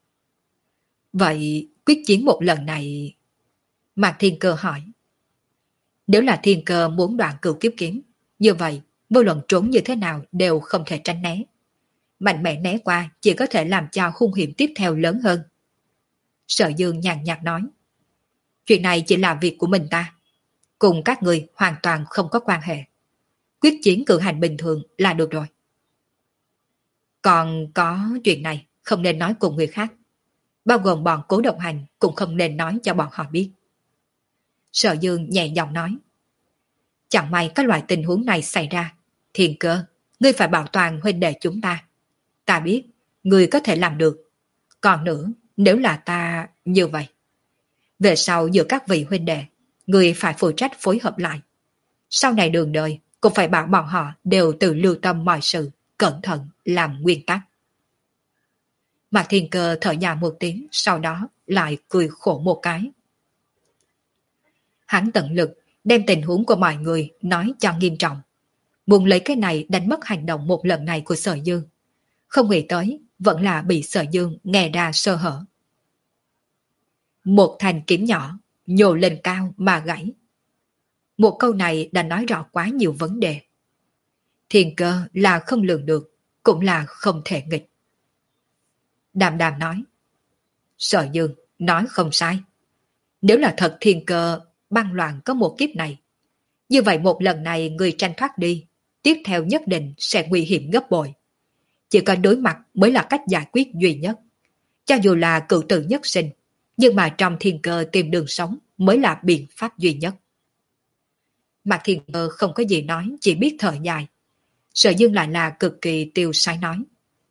Vậy quyết chiến một lần này... Mạc Thiên Cơ hỏi. Nếu là Thiên Cơ muốn đoạn cửu kiếp kiếm, như vậy vô luận trốn như thế nào đều không thể tránh né. Mạnh mẽ né qua chỉ có thể làm cho hung hiểm tiếp theo lớn hơn. Sở Dương nhàn nhạt nói. Chuyện này chỉ là việc của mình ta. Cùng các người hoàn toàn không có quan hệ. Quyết chiến cử hành bình thường là được rồi. Còn có chuyện này không nên nói cùng người khác. Bao gồm bọn Cố Độc Hành cũng không nên nói cho bọn họ biết. Sở Dương nhẹ giọng nói. Chẳng may các loại tình huống này xảy ra. Thiên Cơ, ngươi phải bảo toàn huynh đệ chúng ta. Ta biết, ngươi có thể làm được. Còn nữa, nếu là ta như vậy. Về sau giữa các vị huynh đệ, ngươi phải phụ trách phối hợp lại. Sau này đường đời, cũng phải bảo bọn họ đều tự lưu tâm mọi sự, cẩn thận làm nguyên tắc. Mạc Thiên Cơ thở dài một tiếng, sau đó lại cười khổ một cái. Hắn tận lực đem tình huống của mọi người nói cho nghiêm trọng. Muốn lấy cái này đánh mất hành động một lần này của Sở Dương. Không nghĩ tới, vẫn là bị Sở Dương nghe ra sơ hở. Một thanh kiếm nhỏ, nhô lên cao mà gãy. Một câu này đã nói rõ quá nhiều vấn đề. Thiên Cơ là không lường được, cũng là không thể nghịch. Đàm Đàm nói. Sở Dương nói không sai. Nếu là thật Thiên Cơ băng loạn có một kiếp này, như vậy một lần này người tranh thoát đi, tiếp theo nhất định sẽ nguy hiểm gấp bội. Chỉ có đối mặt mới là cách giải quyết duy nhất. Cho dù là cựu tử nhất sinh, nhưng mà trong Thiên Cơ tìm đường sống mới là biện pháp duy nhất. Mạc Thiên Cơ không có gì nói, chỉ biết thở dài. Sở Dương lại là cực kỳ tiêu sái nói.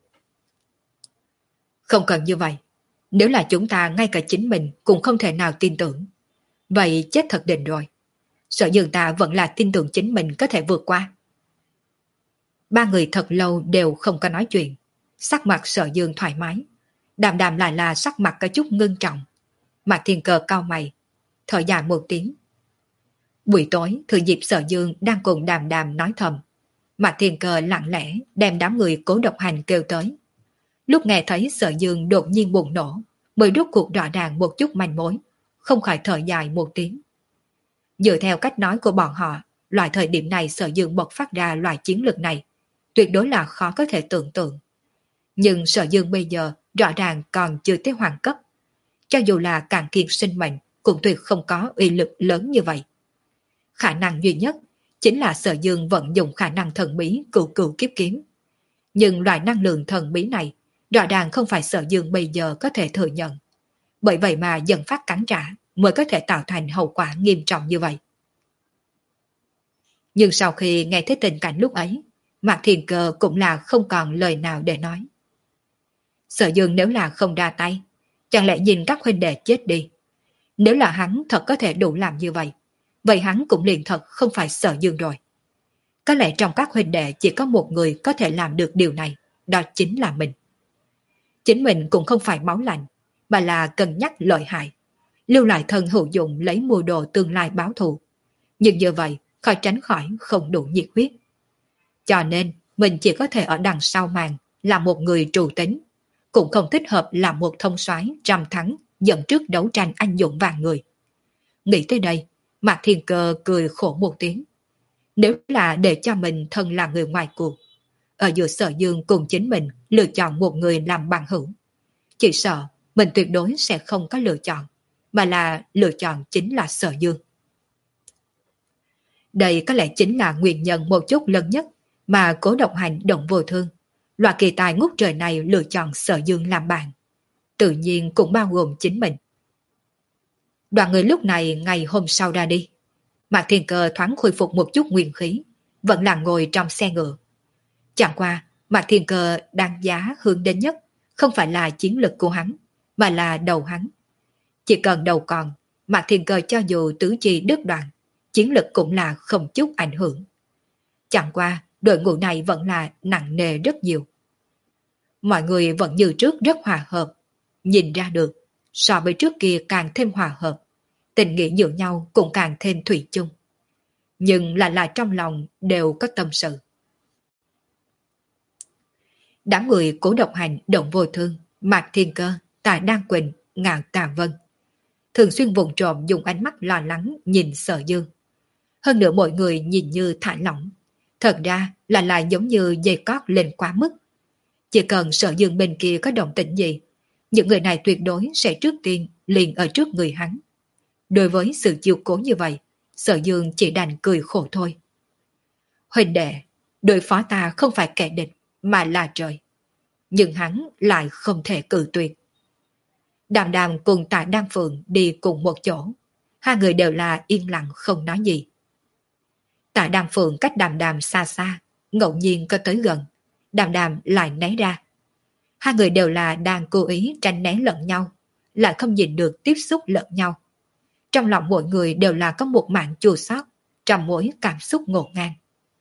Không cần như vậy. Nếu là chúng ta ngay cả chính mình cũng không thể nào tin tưởng, vậy chết thật định rồi. Sở Dương ta vẫn là tin tưởng chính mình có thể vượt qua. Ba người thật lâu đều không có nói chuyện. Sắc mặt Sở Dương thoải mái. Đàm Đàm lại là sắc mặt có chút ngưng trọng. Mạc Thiên Cơ cau mày, thở dài một tiếng. Buổi tối, thừa dịp Sở Dương đang cùng Đàm Đàm nói thầm, Mạc Thiên Cơ lặng lẽ đem đám người Cố Độc Hành kêu tới. Lúc nghe thấy Sở Dương đột nhiên bùng nổ, mới rút cuộc rõ ràng một chút manh mối, không khỏi thở dài một tiếng. Dựa theo cách nói của bọn họ, loại thời điểm này Sở Dương bộc phát ra loại chiến lược này, tuyệt đối là khó có thể tưởng tượng. Nhưng Sở Dương bây giờ rõ ràng còn chưa tới hoàng cấp. Cho dù là cạn kiệt sinh mệnh, cũng tuyệt không có uy lực lớn như vậy. Khả năng duy nhất chính là Sở Dương vận dụng khả năng thần bí cửu cửu kiếp kiếm. Nhưng loại năng lượng thần bí này rõ ràng không phải Sở Dương bây giờ có thể thừa nhận. Bởi vậy mà dần phát cắn trả mới có thể tạo thành hậu quả nghiêm trọng như vậy. Nhưng sau khi nghe thấy tình cảnh lúc ấy, Mạc Thiên Cơ cũng là không còn lời nào để nói. Sở Dương nếu là không ra tay, chẳng lẽ nhìn các huynh đệ chết đi. Nếu là hắn thật có thể đủ làm như vậy, vậy hắn cũng liền thật không phải Sở Dương rồi. Có lẽ trong các huynh đệ chỉ có một người có thể làm được điều này, đó chính là mình. Chính mình cũng không phải máu lạnh, mà là cân nhắc lợi hại, lưu lại thân hữu dụng lấy mưu đồ tương lai báo thù. Nhưng như vậy, khỏi tránh khỏi không đủ nhiệt huyết. Cho nên, mình chỉ có thể ở đằng sau màn, là một người trù tính, cũng không thích hợp làm một thông soái trăm thắng, dẫn trước đấu tranh anh dũng vàng người. Nghĩ tới đây, Mạc Thiên Cơ cười khổ một tiếng. Nếu là để cho mình thân là người ngoài cuộc, ở giữa Sở Dương cùng chính mình lựa chọn một người làm bằng hữu, chỉ sợ mình tuyệt đối sẽ không có lựa chọn, mà là lựa chọn chính là Sở Dương. Đây có lẽ chính là nguyên nhân một chút lớn nhất mà Cố Độc Hành động vô thương, loại kỳ tài ngút trời này lựa chọn Sở Dương làm bạn. Tự nhiên cũng bao gồm chính mình. Đoàn người lúc này ngày hôm sau ra đi. Mạc Thiên Cơ thoáng khôi phục một chút nguyên khí, vẫn là ngồi trong xe ngựa. Chẳng qua, Mạc Thiên Cơ đáng giá hướng đến nhất, không phải là chiến lực của hắn, mà là đầu hắn. Chỉ cần đầu còn, Mạc Thiên Cơ cho dù tứ chi đứt đoạn, chiến lực cũng là không chút ảnh hưởng. Chẳng qua, đội ngũ này vẫn là nặng nề rất nhiều. Mọi người vẫn như trước rất hòa hợp, nhìn ra được, so với trước kia càng thêm hòa hợp, tình nghĩa giữa nhau cũng càng thêm thủy chung. Nhưng là lại trong lòng đều có tâm sự. Đám người Cố Độc Hành, Động Vô Thương, Mạc Thiên Cơ, Tạ Đan Quỳnh, Ngạo Tà Vân thường xuyên vụng trộm dùng ánh mắt lo lắng nhìn Sở Dương. Hơn nữa mọi người nhìn như thả lỏng, thật ra là lại giống như dây cót lên quá mức. Chỉ cần Sở Dương bên kia có động tĩnh gì, những người này tuyệt đối sẽ trước tiên liền ở trước người hắn. Đối với sự chiều cố như vậy, Sở Dương chỉ đành cười khổ thôi. Huynh đệ, đối phó ta không phải kẻ địch mà là trời. Nhưng hắn lại không thể cự tuyệt. Đàm Đàm cùng Tạ Đan Phượng đi cùng một chỗ. Hai người đều là yên lặng không nói gì. Tạ Đan Phượng cách Đàm Đàm xa xa, ngẫu nhiên có tới gần. Đàm Đàm lại né ra. Hai người đều là đang cố ý tránh né lẫn nhau, lại không nhìn được tiếp xúc lẫn nhau. Trong lòng mỗi người đều là có một mảng chua xót, trong mỗi cảm xúc ngột ngang.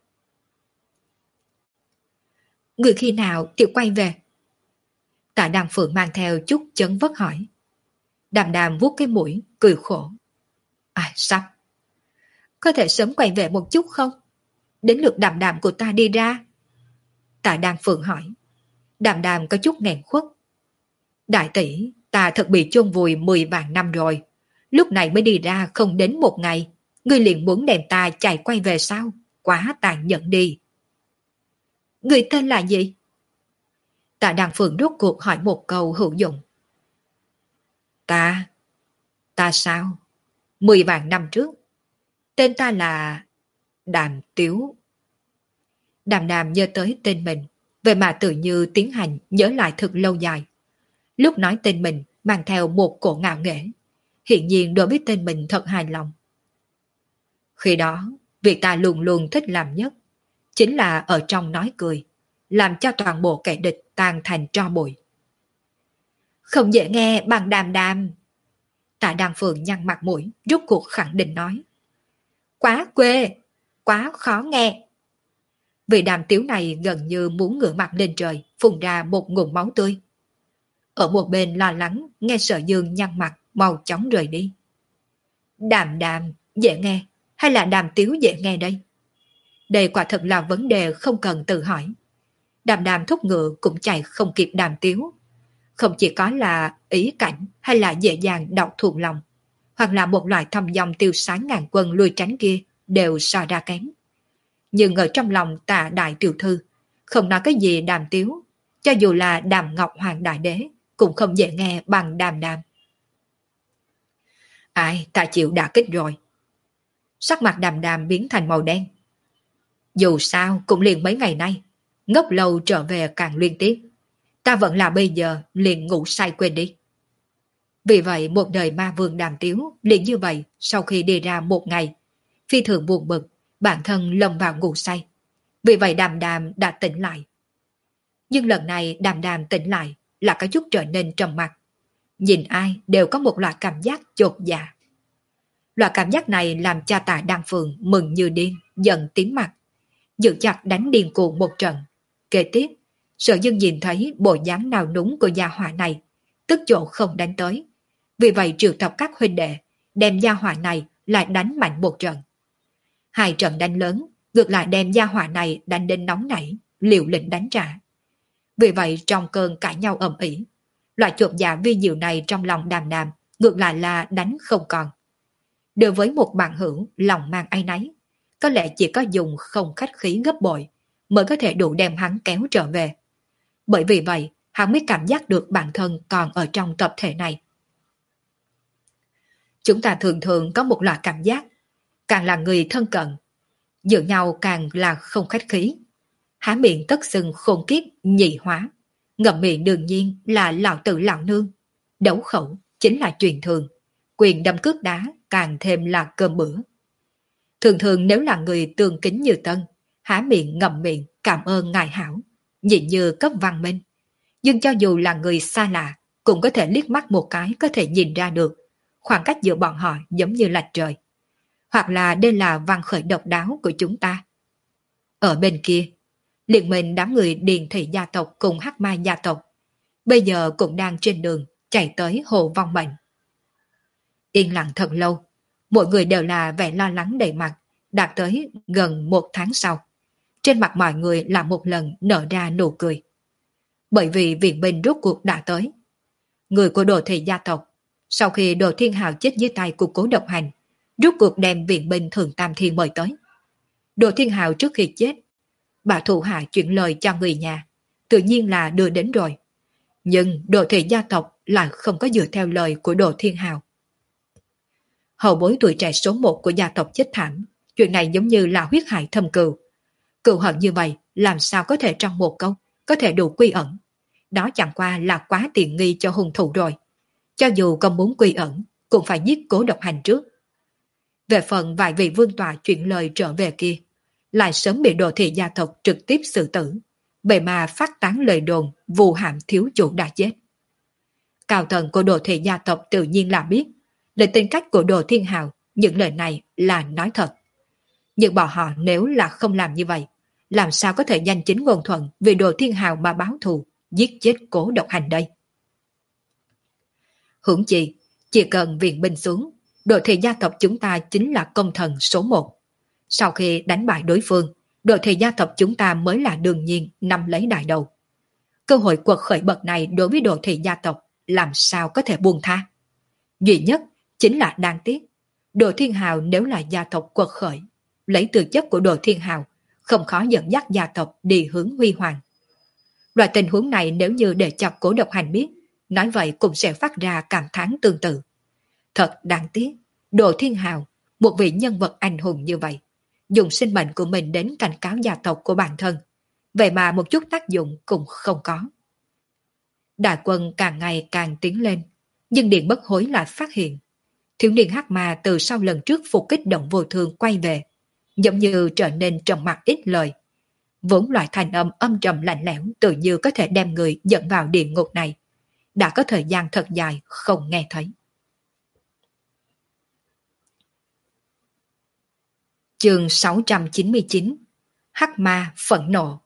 Người khi nào thì quay về? Tạ Đan Phượng mang theo chút chấn vất hỏi. Đàm Đàm vuốt cái mũi, cười khổ. À sắp. Có thể sớm quay về một chút không? Đến lượt Đàm Đàm của ta đi ra. Tạ Đan Phượng hỏi. Đàm Đàm có chút nghẹn khuất. Đại tỷ, ta thật bị chôn vùi mười vạn năm rồi. Lúc này mới đi ra không đến một ngày. Ngươi liền muốn đem ta chạy quay về sao? Quá tàn nhẫn đi. Người tên là gì? Tạ Đan Phượng rốt cuộc hỏi một câu hữu dụng. Ta? Ta sao? Mười vạn năm trước. Tên ta là Đàm Tiếu. Đàm Đàm nhớ tới tên mình, vậy mà tự như tiến hành nhớ lại thật lâu dài. Lúc nói tên mình mang theo một cổ ngạo nghễ, hiện nhiên đối với tên mình thật hài lòng. Khi đó, việc ta luôn luôn thích làm nhất chính là ở trong nói cười, làm cho toàn bộ kẻ địch tan thành tro bụi. Không dễ nghe bằng Đàm Đàm. Tạ Đan Phượng nhăn mặt mũi, rốt cuộc khẳng định nói. Quá quê, quá khó nghe. Vị Đàm Tiếu này gần như muốn ngửa mặt lên trời, phun ra một ngụm máu tươi. Ở một bên lo lắng, nghe Sở Dương nhăn mặt, mau chóng rời đi. Đàm Đàm, dễ nghe, hay là Đàm Tiếu dễ nghe đây? Đây quả thật là vấn đề không cần tự hỏi. Đàm Đàm thúc ngựa cũng chạy không kịp Đàm Tiếu. Không chỉ có là ý cảnh hay là dễ dàng đọc thuộc lòng, hoặc là một loại thâm dòng tiêu sáng ngàn quân lui tránh kia đều so ra kém. Nhưng ở trong lòng Tạ đại tiểu thư, không nói cái gì Đàm Tiếu, cho dù là Đàm Ngọc Hoàng đại đế, cũng không dễ nghe bằng Đàm Đàm. Ai, ta chịu đả kích rồi. Sắc mặt Đàm Đàm biến thành màu đen. Dù sao cũng liền mấy ngày nay, ngốc lâu trở về càng liên tiếp. Ta vẫn là bây giờ liền ngủ say quên đi. Vì vậy một đời ma vương Đàm Tiếu liền như vậy sau khi đi ra một ngày, phi thường buồn bực, bản thân lầm vào ngủ say. Vì vậy Đàm Đàm đã tỉnh lại. Nhưng lần này Đàm Đàm tỉnh lại là có chút trở nên trầm mặc. Nhìn ai đều có một loại cảm giác chột dạ. Loại cảm giác này làm cho Tạ Đan Phượng mừng như điên, giận tím mặt, giữ chặt đánh điên cuồng một trận. Kế tiếp, Sở Dương nhìn thấy bộ dáng nào núng của gia hỏa này, tức chỗ không đánh tới. Vì vậy triệu tập các huynh đệ, đem gia hỏa này lại đánh mạnh một trận. Hai trận đánh lớn, ngược lại đem gia hỏa này đánh đến nóng nảy, liều lĩnh đánh trả. Vì vậy trong cơn cãi nhau ầm ĩ, loại chột dạ vi diệu này trong lòng Đàm Đàm ngược lại là đánh không còn. Đối với một bạn hữu lòng mang áy náy, có lẽ chỉ có dùng không khách khí gấp bội mới có thể đủ đem hắn kéo trở về. Bởi vì vậy, hắn mới cảm giác được bản thân còn ở trong tập thể này. Chúng ta thường thường có một loại cảm giác, càng là người thân cận, giữ nhau càng là không khách khí. Há miệng tất xưng khôn kiếp nhị hóa, ngậm miệng đương nhiên là lão tử lão nương. Đấu khẩu chính là truyền thường, quyền đâm cước đá càng thêm là cơm bữa. Thường thường nếu là người tương kính như Tân, há miệng ngậm miệng cảm ơn ngài hảo, nhìn như cấp văn minh. Nhưng cho dù là người xa lạ, cũng có thể liếc mắt một cái có thể nhìn ra được, khoảng cách giữa bọn họ giống như lạch trời. Hoặc là đây là văn khởi độc đáo của chúng ta. Ở bên kia, liên minh đám người Điền Thị gia tộc cùng Hắc Mai gia tộc, bây giờ cũng đang trên đường chạy tới hồ vong mệnh. Yên lặng thật lâu, mọi người đều là vẻ lo lắng đầy mặt, đạt tới gần một tháng sau. Trên mặt mọi người là một lần nở ra nụ cười. Bởi vì viện binh rốt cuộc đã tới. Người của Đồ Thị gia tộc, sau khi Đồ Thiên Hào chết dưới tay của Cố Độc Hành, rốt cuộc đem viện binh Thường Tam Thiên mời tới. Đồ Thiên Hào trước khi chết, bà thủ hạ chuyển lời cho người nhà, tự nhiên là đưa đến rồi. Nhưng Đồ Thị gia tộc lại không có dựa theo lời của Đồ Thiên Hào. Hậu bối tuổi trẻ số một của gia tộc chết thảm, chuyện này giống như là huyết hại thâm cừu. Cừu hận như vậy làm sao có thể trong một câu có thể đủ quy ẩn. Đó chẳng qua là quá tiện nghi cho hung thủ rồi. Cho dù không muốn quy ẩn, cũng phải giết Cố Độc Hành trước. Về phần vài vị vương tọa chuyển lời trở về kia, lại sớm bị Đồ Thị gia tộc trực tiếp xử tử, vậy mà phát tán lời đồn vu hãm thiếu chủ đã chết. Cao tầng của Đồ Thị gia tộc tự nhiên là biết, để tính cách của Đồ Thiên Hào, những lời này là nói thật. Nhưng bọn họ nếu là không làm như vậy, làm sao có thể danh chính ngôn thuận vì Đồ Thiên Hào mà báo thù, giết chết Cố Độc Hành đây? Hưởng chi, chỉ cần viện binh xuống, Đồ Thị gia tộc chúng ta chính là công thần số một. Sau khi đánh bại đối phương, Đồ Thị gia tộc chúng ta mới là đương nhiên nắm lấy đại đầu. Cơ hội quật khởi bậc này đối với Đồ Thị gia tộc làm sao có thể buông tha? Duy nhất chính là đáng tiếc. Đồ Thiên Hào nếu là gia tộc quật khởi, lấy tư chất của Đồ Thiên Hào, không khó dẫn dắt gia tộc đi hướng huy hoàng. Loại tình huống này nếu như để cho Cố Độc Hành biết, nói vậy cũng sẽ phát ra cảm thán tương tự. Thật đáng tiếc, Đồ Thiên Hào, một vị nhân vật anh hùng như vậy, dùng sinh mệnh của mình đến cảnh cáo gia tộc của bản thân, vậy mà một chút tác dụng cũng không có. Đại quân càng ngày càng tiến lên, nhưng Điện Bất Hối lại phát hiện. Thiếu niên hắc ma từ sau lần trước phục kích Động Vô Thương quay về, giống như trở nên trầm mặc ít lời. Vốn loại thành âm âm trầm lạnh lẽo tự như có thể đem người dẫn vào địa ngục này. Đã có thời gian thật dài không nghe thấy. Chương sáu trăm chín mươi chín. Hắc ma phẫn nộ.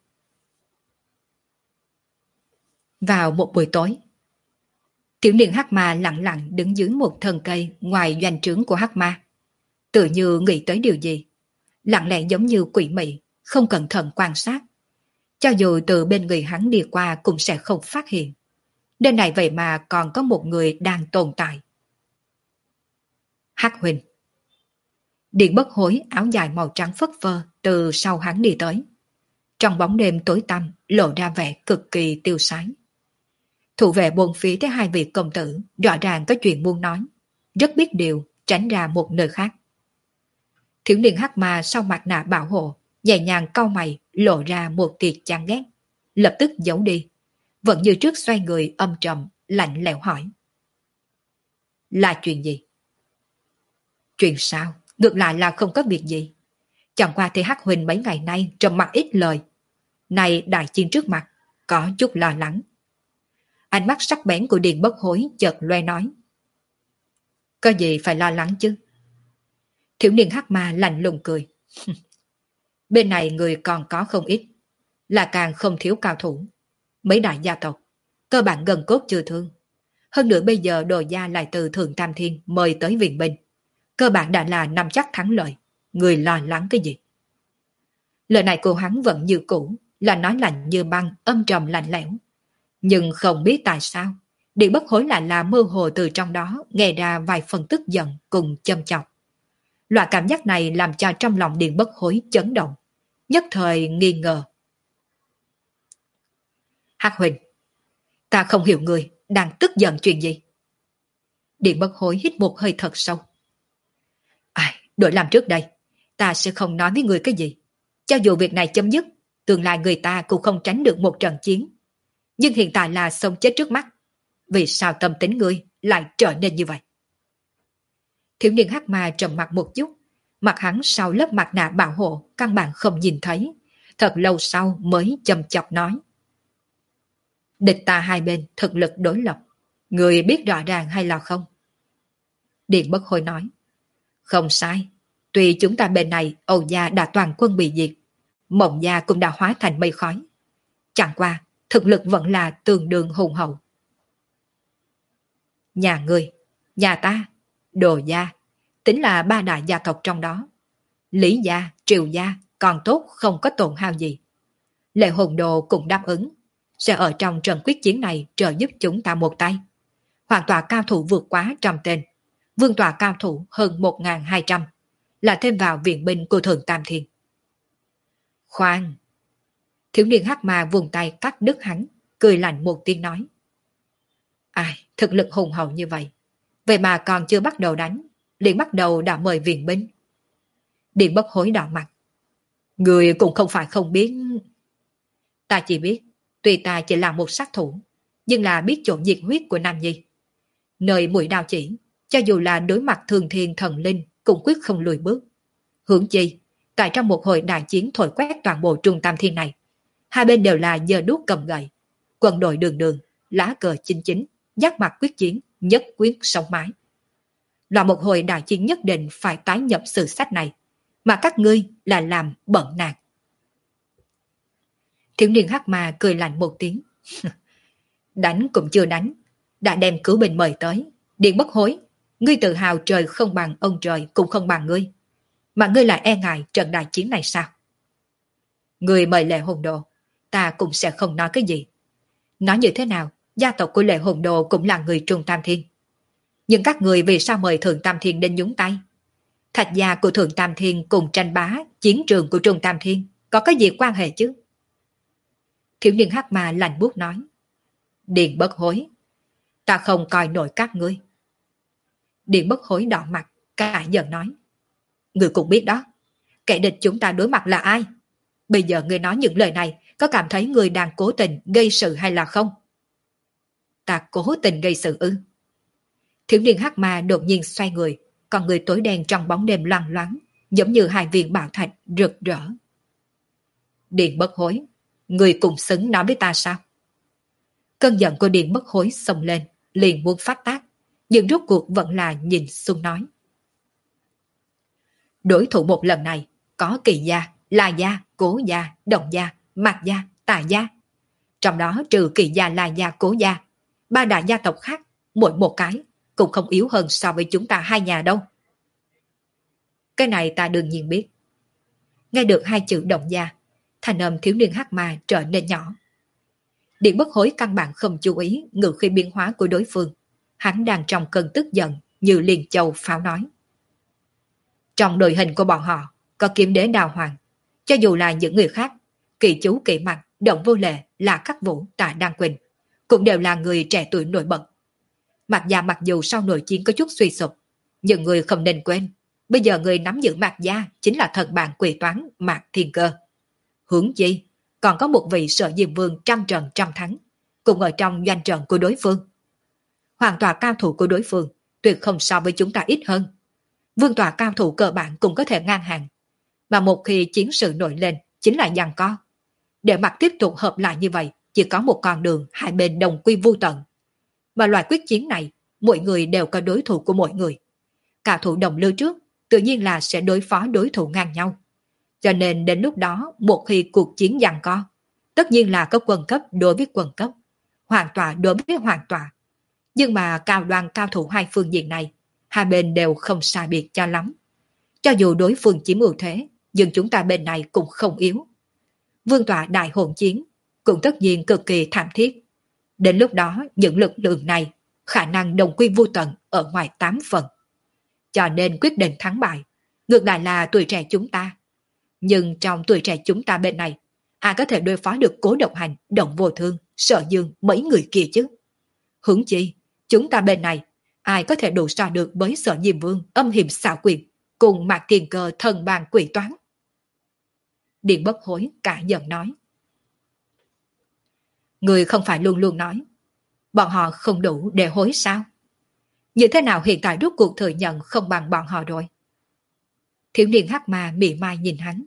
Vào một buổi tối, tiểu niên hắc ma lặng lặng đứng dưới một thân cây ngoài doanh trướng của hắc ma. Tự như nghĩ tới điều gì. Lặng lẽ giống như quỷ mị, không cẩn thận quan sát. Cho dù từ bên người hắn đi qua cũng sẽ không phát hiện. Nơi này vậy mà còn có một người đang tồn tại. Hắc Huỳnh. Điện Bất Hối áo dài màu trắng phất phơ từ sau hắn đi tới. Trong bóng đêm tối tăm lộ ra vẻ cực kỳ tiêu sái. Thủ vệ bốn phía thấy hai vị công tử rõ ràng có chuyện muốn nói, rất biết điều tránh ra một nơi khác. Thiếu niên hắc ma sau mặt nạ bảo hộ nhẹ nhàng cau mày lộ ra một tia chán ghét, lập tức giấu đi, vẫn như trước xoay người âm trầm lạnh lẽo hỏi: là chuyện gì? Chuyện sao? Ngược lại là không có việc gì. Chẳng qua thì Hắc Huỳnh mấy ngày nay trầm mặc ít lời, nay đại chiến trước mặt có chút lo lắng. Ánh mắt sắc bén của Điền Bất Hối chợt loe nói: có gì phải lo lắng chứ? Thiếu niên hắc ma lạnh lùng cười. Bên này người còn có không ít, là càng không thiếu cao thủ. Mấy đại gia tộc cơ bản gần cốt chưa thương. Hơn nữa bây giờ Đồ gia lại từ Thượng Tam Thiên mời tới viện binh, cơ bản đã là nắm chắc thắng lợi. Người lo lắng cái gì? Lời này của hắn vẫn như cũ, là nói lạnh như băng, âm trầm lạnh lẽo. Nhưng không biết tại sao, Điện Bất Hối lại là mơ hồ từ trong đó nghe ra vài phần tức giận cùng châm chọc. Loại cảm giác này làm cho trong lòng Điện Bất Hối chấn động, nhất thời nghi ngờ. Hắc Huỳnh, ta không hiểu người đang tức giận chuyện gì? Điện Bất Hối hít một hơi thật sâu. Ai, đổi làm trước đây, ta sẽ không nói với người cái gì. Cho dù việc này chấm dứt, tương lai người ta cũng không tránh được một trận chiến. Nhưng hiện tại là sống chết trước mắt. Vì sao tâm tính ngươi lại trở nên như vậy? Thiếu niên hắc ma trầm mặt một chút, mặt hắn sau lớp mặt nạ bảo hộ căn bản không nhìn thấy, thật lâu sau mới châm chọc nói: địch ta hai bên thực lực đối lập, người biết rõ ràng hay là không? Điện Bất Hối nói: không sai, tuy chúng ta bên này Âu gia đã toàn quân bị diệt, Mộng gia cũng đã hóa thành mây khói, chẳng qua thực lực vẫn là tương đương hùng hậu. Nhà ngươi, nhà ta, Đồ gia, tính là ba đại gia tộc trong đó. Lý gia, Triều gia, còn tốt không có tổn hao gì. Lệ Hồn Đồ cũng đáp ứng, sẽ ở trong trận quyết chiến này trợ giúp chúng ta một tay. Hoàng tọa cao thủ vượt quá trăm tên, vương tọa cao thủ hơn một nghìn hai trăm, là thêm vào viện binh của Thượng Tam Thiên. Khoan! Thiếu niên hắc ma vùng tay cắt đứt hắn, cười lạnh một tiếng nói. Ai, thực lực hùng hậu như vậy, vậy mà còn chưa bắt đầu đánh, liền bắt đầu đã mời viện binh. Điện Bất Hối đỏ mặt. Người cũng không phải không biết. Ta chỉ biết, tuy ta chỉ là một sát thủ, nhưng là biết chỗ nhiệt huyết của Nam Nhi. Nơi mũi đao chỉ, cho dù là đối mặt thường thiên thần linh, cũng quyết không lùi bước. Hướng chi, tại trong một hồi đại chiến thổi quét toàn bộ Trung Tam Thiên này, hai bên đều là giơ đuốc cầm gậy, quân đội đường đường, lá cờ chinh chính, giác mặt quyết chiến, nhất quyết sống mái. Là một hồi đại chiến nhất định phải tái nhập sử sách này, mà các ngươi là làm bận nạt. Thiếu niên hắc ma cười lạnh một tiếng. Đánh cũng chưa đánh, đã đem cứu binh mời tới. Điện Bất Hối, ngươi tự hào trời không bằng ông trời cũng không bằng ngươi, mà ngươi lại e ngại trận đại chiến này sao? Ngươi mời Lệ Hồn Đồ, ta cũng sẽ không nói cái gì. Nói như thế nào, gia tộc của Lệ Hồn Đồ cũng là người Trung Tam Thiên. Nhưng các người vì sao mời Thượng Tam Thiên đến nhúng tay? Thạch gia của Thượng Tam Thiên cùng tranh bá chiến trường của Trung Tam Thiên có cái gì quan hệ chứ? Thiếu niên hắc ma lạnh buốt nói. Điện Bất Hối, ta không coi nổi các ngươi. Điện Bất Hối đỏ mặt, cả giận nói. Ngươi cũng biết đó, kẻ địch chúng ta đối mặt là ai? Bây giờ ngươi nói những lời này, có cảm thấy ngươi đang cố tình gây sự hay là không? Ta cố tình gây sự ư? Thiếu niên hắc ma đột nhiên xoay người, còn người tối đen trong bóng đêm loang loáng, giống như hai viên bảo thạch rực rỡ. Điện Bất Hối, người cùng xứng nói với ta sao? Cơn giận của Điện Bất Hối xông lên, liền muốn phát tác, nhưng rốt cuộc vẫn là nhìn xung nói. Đối thủ một lần này có Kỳ gia, La gia, Cố gia, Động gia, Mạc gia, Tà gia. Trong đó trừ Kỳ gia, La gia, Cố gia, ba đại gia tộc khác, mỗi một cái cũng không yếu hơn so với chúng ta hai nhà đâu. Cái này ta đương nhiên biết. Nghe được hai chữ Động gia, thành âm thiếu niên hắc ma trở nên nhỏ. Điện Bất Hối căn bản không chú ý ngự khí biến hóa của đối phương. Hắn đang trong cơn tức giận như liền châu pháo nói. Trong đội hình của bọn họ có Kiếm Đế Đào Hoàng. Cho dù là những người khác, Kỳ Chú, Kỳ Mặt, Động Vô Lệ, là Khắc Vũ, Tạ Đăng Quỳnh, cũng đều là người trẻ tuổi nổi bật. Mạc gia mặc dù sau nội chiến có chút suy sụp, nhưng người không nên quên, bây giờ người nắm giữ Mạc gia chính là thần bạn quỷ toán Mạc Thiên Cơ. Hướng chi, còn có một vị Sở Diêm Vương trăm trận trăm thắng, cùng ở trong doanh trận của đối phương. Hoàng tòa cao thủ của đối phương tuyệt không so với chúng ta ít hơn. Vương tòa cao thủ cơ bản cũng có thể ngang hàng, mà một khi chiến sự nổi lên chính là giằng co. Để mặt tiếp tục hợp lại như vậy, chỉ có một con đường hai bên đồng quy vu tận. Mà loại quyết chiến này, mỗi người đều có đối thủ của mỗi người. Cao thủ đồng lưu trước, tự nhiên là sẽ đối phó đối thủ ngang nhau. Cho nên đến lúc đó, một khi cuộc chiến giằng co, tất nhiên là có quân cấp đối với quân cấp, hoàng tọa đối với hoàng tọa. Nhưng mà cao đoan cao thủ hai phương diện này, hai bên đều không sai biệt cho lắm. Cho dù đối phương chiếm ưu thế, nhưng chúng ta bên này cũng không yếu. Vương tọa đại hỗn chiến cũng tất nhiên cực kỳ thảm thiết. Đến lúc đó, những lực lượng này khả năng đồng quy vô tận ở ngoài tám phần. Cho nên quyết định thắng bại, ngược lại là tuổi trẻ chúng ta. Nhưng trong tuổi trẻ chúng ta bên này, ai có thể đối phó được Cố Độc Hành, Động Vô Thương, Sở Dương mấy người kia chứ? Hướng chi, chúng ta bên này, ai có thể đủ so được với Sở Diêm Vương, âm hiểm xảo quyệt, cùng Mạc Kiền Cơ thần bàn quỷ toán? Điện Bất Hối cả giận nói. Người không phải luôn luôn nói, bọn họ không đủ để hối sao? Như thế nào hiện tại rút cuộc thừa nhận không bằng bọn họ rồi? Thiếu niên hắc ma mỉa mai nhìn hắn.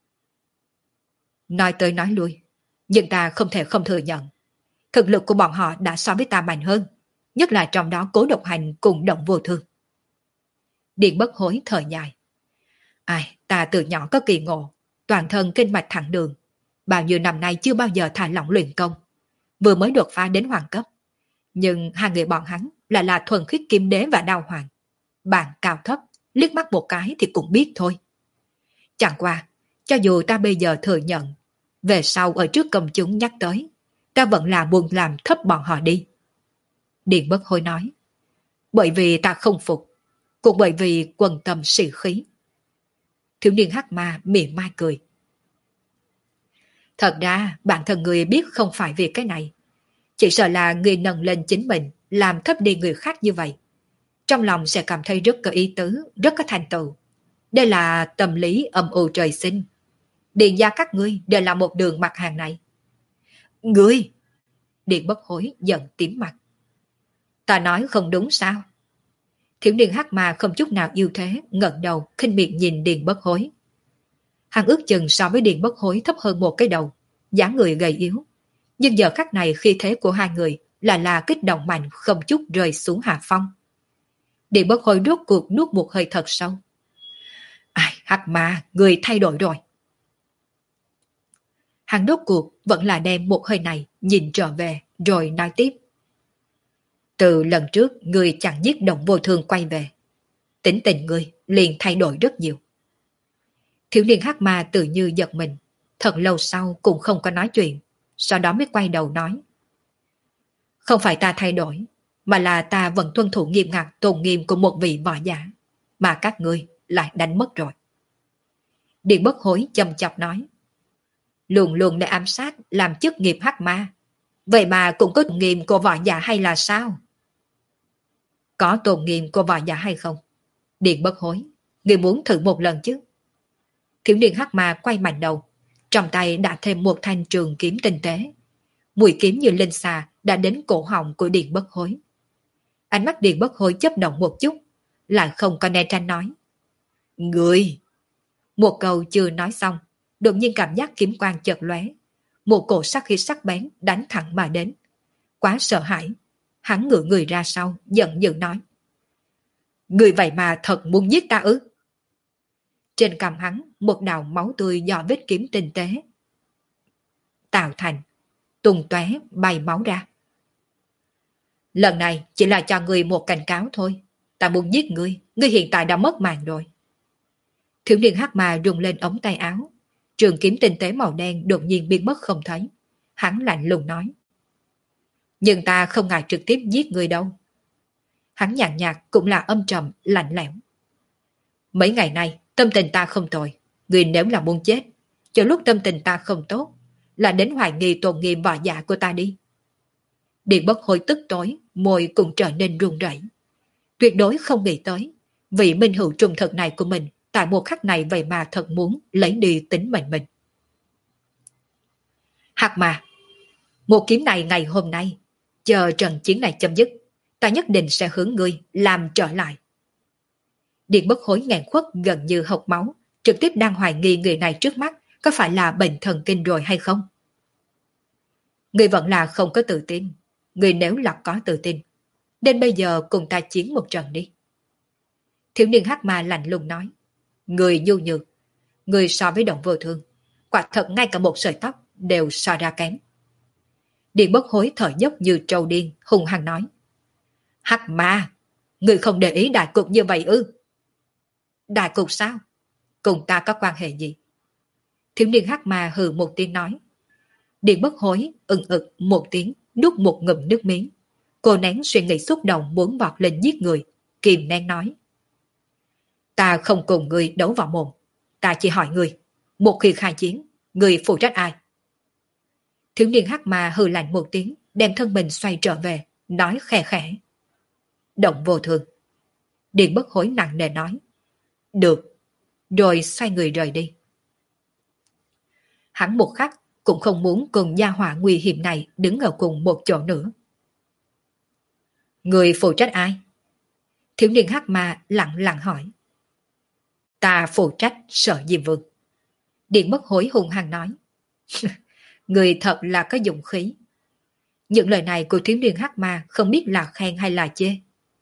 Nói tới nói lui, nhưng ta không thể không thừa nhận. Thực lực của bọn họ đã so với ta mạnh hơn, nhất là trong đó Cố Độc Hành cùng Động Vô Thương. Điện Bất Hối thở dài. Ai, ta từ nhỏ có kỳ ngộ, toàn thân kinh mạch thẳng đường, bao nhiêu năm nay chưa bao giờ thả lỏng luyện công, vừa mới đột phá đến hoàng cấp. Nhưng hai người bọn hắn lại là thuần khiết kim đế và đao hoàng. Bạn cao thấp, liếc mắt một cái thì cũng biết thôi. Chẳng qua, cho dù ta bây giờ thừa nhận, về sau ở trước công chúng nhắc tới, ta vẫn là muốn làm thấp bọn họ đi. Điền Bất Hối nói, bởi vì ta không phục, cũng bởi vì quần tâm sĩ khí. Thiếu niên hắc ma mỉm mai cười. Thật ra bản thân người biết không phải vì cái này, chỉ sợ là người nâng lên chính mình, làm thấp đi người khác như vậy. Trong lòng sẽ cảm thấy rất có ý tứ, rất có thành tựu. Đây là tâm lý âm u trời sinh. Điền gia các ngươi đều là một đường mặt hàng này. Ngươi! Điền Bất Hối giận tím mặt. Ta nói không đúng sao? Thiếu niên hắc ma không chút nào yêu thế, ngẩng đầu, khinh miệt nhìn Điền Bất Hối. Hắn ước chừng so với Điền Bất Hối thấp hơn một cái đầu, dáng người gầy yếu. Nhưng giờ khắc này khi thế của hai người là là kích động mạnh không chút rơi xuống hạ phong. Điền Bất Hối rốt cuộc nuốt một hơi thật sâu. Ai, hắc ma, người thay đổi rồi. Hắn rốt cuộc vẫn là đem một hơi này nhìn trở về rồi nói tiếp. Từ lần trước người chẳng giết Động Vô Thương quay về, tính tình người liền thay đổi rất nhiều. Thiếu niên hắc ma tự như giật mình, thật lâu sau cũng không có nói chuyện, sau đó mới quay đầu nói. Không phải ta thay đổi, mà là ta vẫn tuân thủ nghiêm ngặt tôn nghiêm của một vị võ giả, mà các ngươi lại đánh mất rồi. Điền Bất Hối châm chọc nói. Luôn luôn để ám sát làm chức nghiệp hắc ma, vậy mà cũng có tôn nghiêm của võ giả hay là sao? Có tôn nghiêm của võ giả hay không? Điền Bất Hối, người muốn thử một lần chứ? Thiếu niên hắc ma quay mạnh đầu, trong tay đã thêm một thanh trường kiếm tinh tế. Mũi kiếm như linh xà đã đến cổ họng của Điền Bất Hối. Ánh mắt Điền Bất Hối chớp động một chút, lại không có né tránh nói. Người! Một câu chưa nói xong, đột nhiên cảm giác kiếm quang chợt lóe, một cổ sắc khí sắc bén đánh thẳng mà đến. Quá sợ hãi, hắn ngửa người ra sau, giận dữ nói. Người vậy mà thật muốn giết ta ư? Trên cằm hắn, một đạo máu tươi do vết kiếm tinh tế tạo thành, tung tóe bay máu ra. Lần này chỉ là cho người một cảnh cáo thôi. Ta muốn giết ngươi, ngươi hiện tại đã mất mạng rồi. Thiếu niên hắc ma rung lên ống tay áo, trường kiếm tinh tế màu đen đột nhiên biến mất không thấy. Hắn lạnh lùng nói. Nhưng ta không ngại trực tiếp giết ngươi đâu. Hắn nhàn nhạt cũng là âm trầm, lạnh lẽo. Mấy ngày nay, tâm tình ta không tồi. Ngươi nếu là muốn chết, cho lúc tâm tình ta không tốt, là đến hoài nghi tôn nghiêm võ giả của ta đi. Điền Bất Hối tức tối, môi cũng trở nên run rẩy. Tuyệt đối không nghĩ tới, vị minh hữu trung thực này của mình, tại một khắc này vậy mà thật muốn lấy đi tính mệnh mình. Hắc ma, một kiếm này ngày hôm nay, chờ trận chiến này chấm dứt, ta nhất định sẽ hướng ngươi làm trở lại. Điền Bất Hối nghẹn khuất gần như hộc máu, trực tiếp đang hoài nghi người này trước mắt có phải là bệnh thần kinh rồi hay không. Ngươi vẫn là không có tự tin. Ngươi nếu là có tự tin, đến bây giờ cùng ta chiến một trận đi. Thiếu niên hắc ma lạnh lùng nói. Ngươi nhu nhược, ngươi so với Động Vô Thương, quả thật ngay cả một sợi tóc đều so ra kém. Điền Bất Hối thở dốc như trâu điên, hung hăng nói. Hắc ma, ngươi không để ý đại cục như vậy ư? Đại cục sao? Cùng ta có quan hệ gì? Thiếu niên hắc ma hừ một tiếng nói. Điền Bất Hối ừng ực một tiếng, nuốt một ngụm nước miếng. Cô nén suy nghĩ xúc động muốn vọt lên giết người, kìm nén nói. Ta không cùng người đấu vào mồm. Ta chỉ hỏi người, một khi khai chiến, người phụ trách ai? Thiếu niên hắc ma hừ lạnh một tiếng, đem thân mình xoay trở về, nói khẽ khẽ. Động Vô Thương. Điền Bất Hối nặng nề nói. Được. Rồi xoay người rời đi. Hắn một khắc cũng không muốn cùng gia hỏa nguy hiểm này đứng ở cùng một chỗ nữa. Người phụ trách ai? Thiếu niên hắc ma lặng lặng hỏi. Ta phụ trách Sở Diêm Vương. Điền Bất Hối hung hăng nói. Người thật là có dụng khí. Những lời này của thiếu niên hắc ma không biết là khen hay là chê.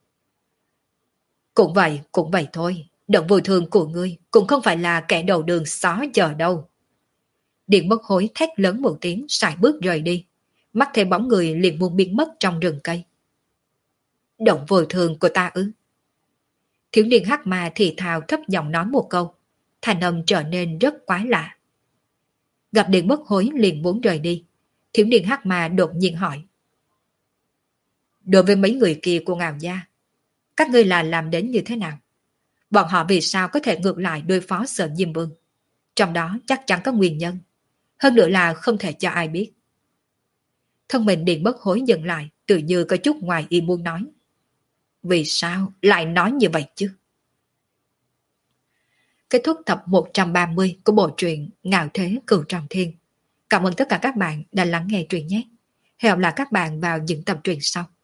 Cũng vậy, cũng vậy thôi. Động Vô Thương của ngươi cũng không phải là kẻ đầu đường xó chờ đâu. Điền Bất Hối thét lớn một tiếng, sải bước rời đi. Mắt thấy bóng người liền muốn biến mất trong rừng cây. động vô thường của ta ư? Thiếu niên hắc ma thì thào thấp giọng nói một câu, thanh âm trở nên rất quái lạ. Gặp Điện Bất Hối liền muốn rời đi. Thiếu niên hắc ma đột nhiên hỏi. Đối với mấy người kia của Ngạo gia, các ngươi là làm đến như thế nào? Bọn họ vì sao có thể ngược lại đối phó Sở Diêm Vương? Trong đó chắc chắn có nguyên nhân. Hơn nữa là không thể cho ai biết. Thân mình Điện Bất Hối dừng lại, tự như có chút ngoài ý muốn nói. Vì sao lại nói như vậy chứ? Kết thúc tập một trăm ba mươi của bộ truyện Ngạo Thế Cửu Trọng Thiên. Cảm ơn tất cả các bạn đã lắng nghe truyện nhé. Hẹn gặp lại các bạn vào những tập truyện sau.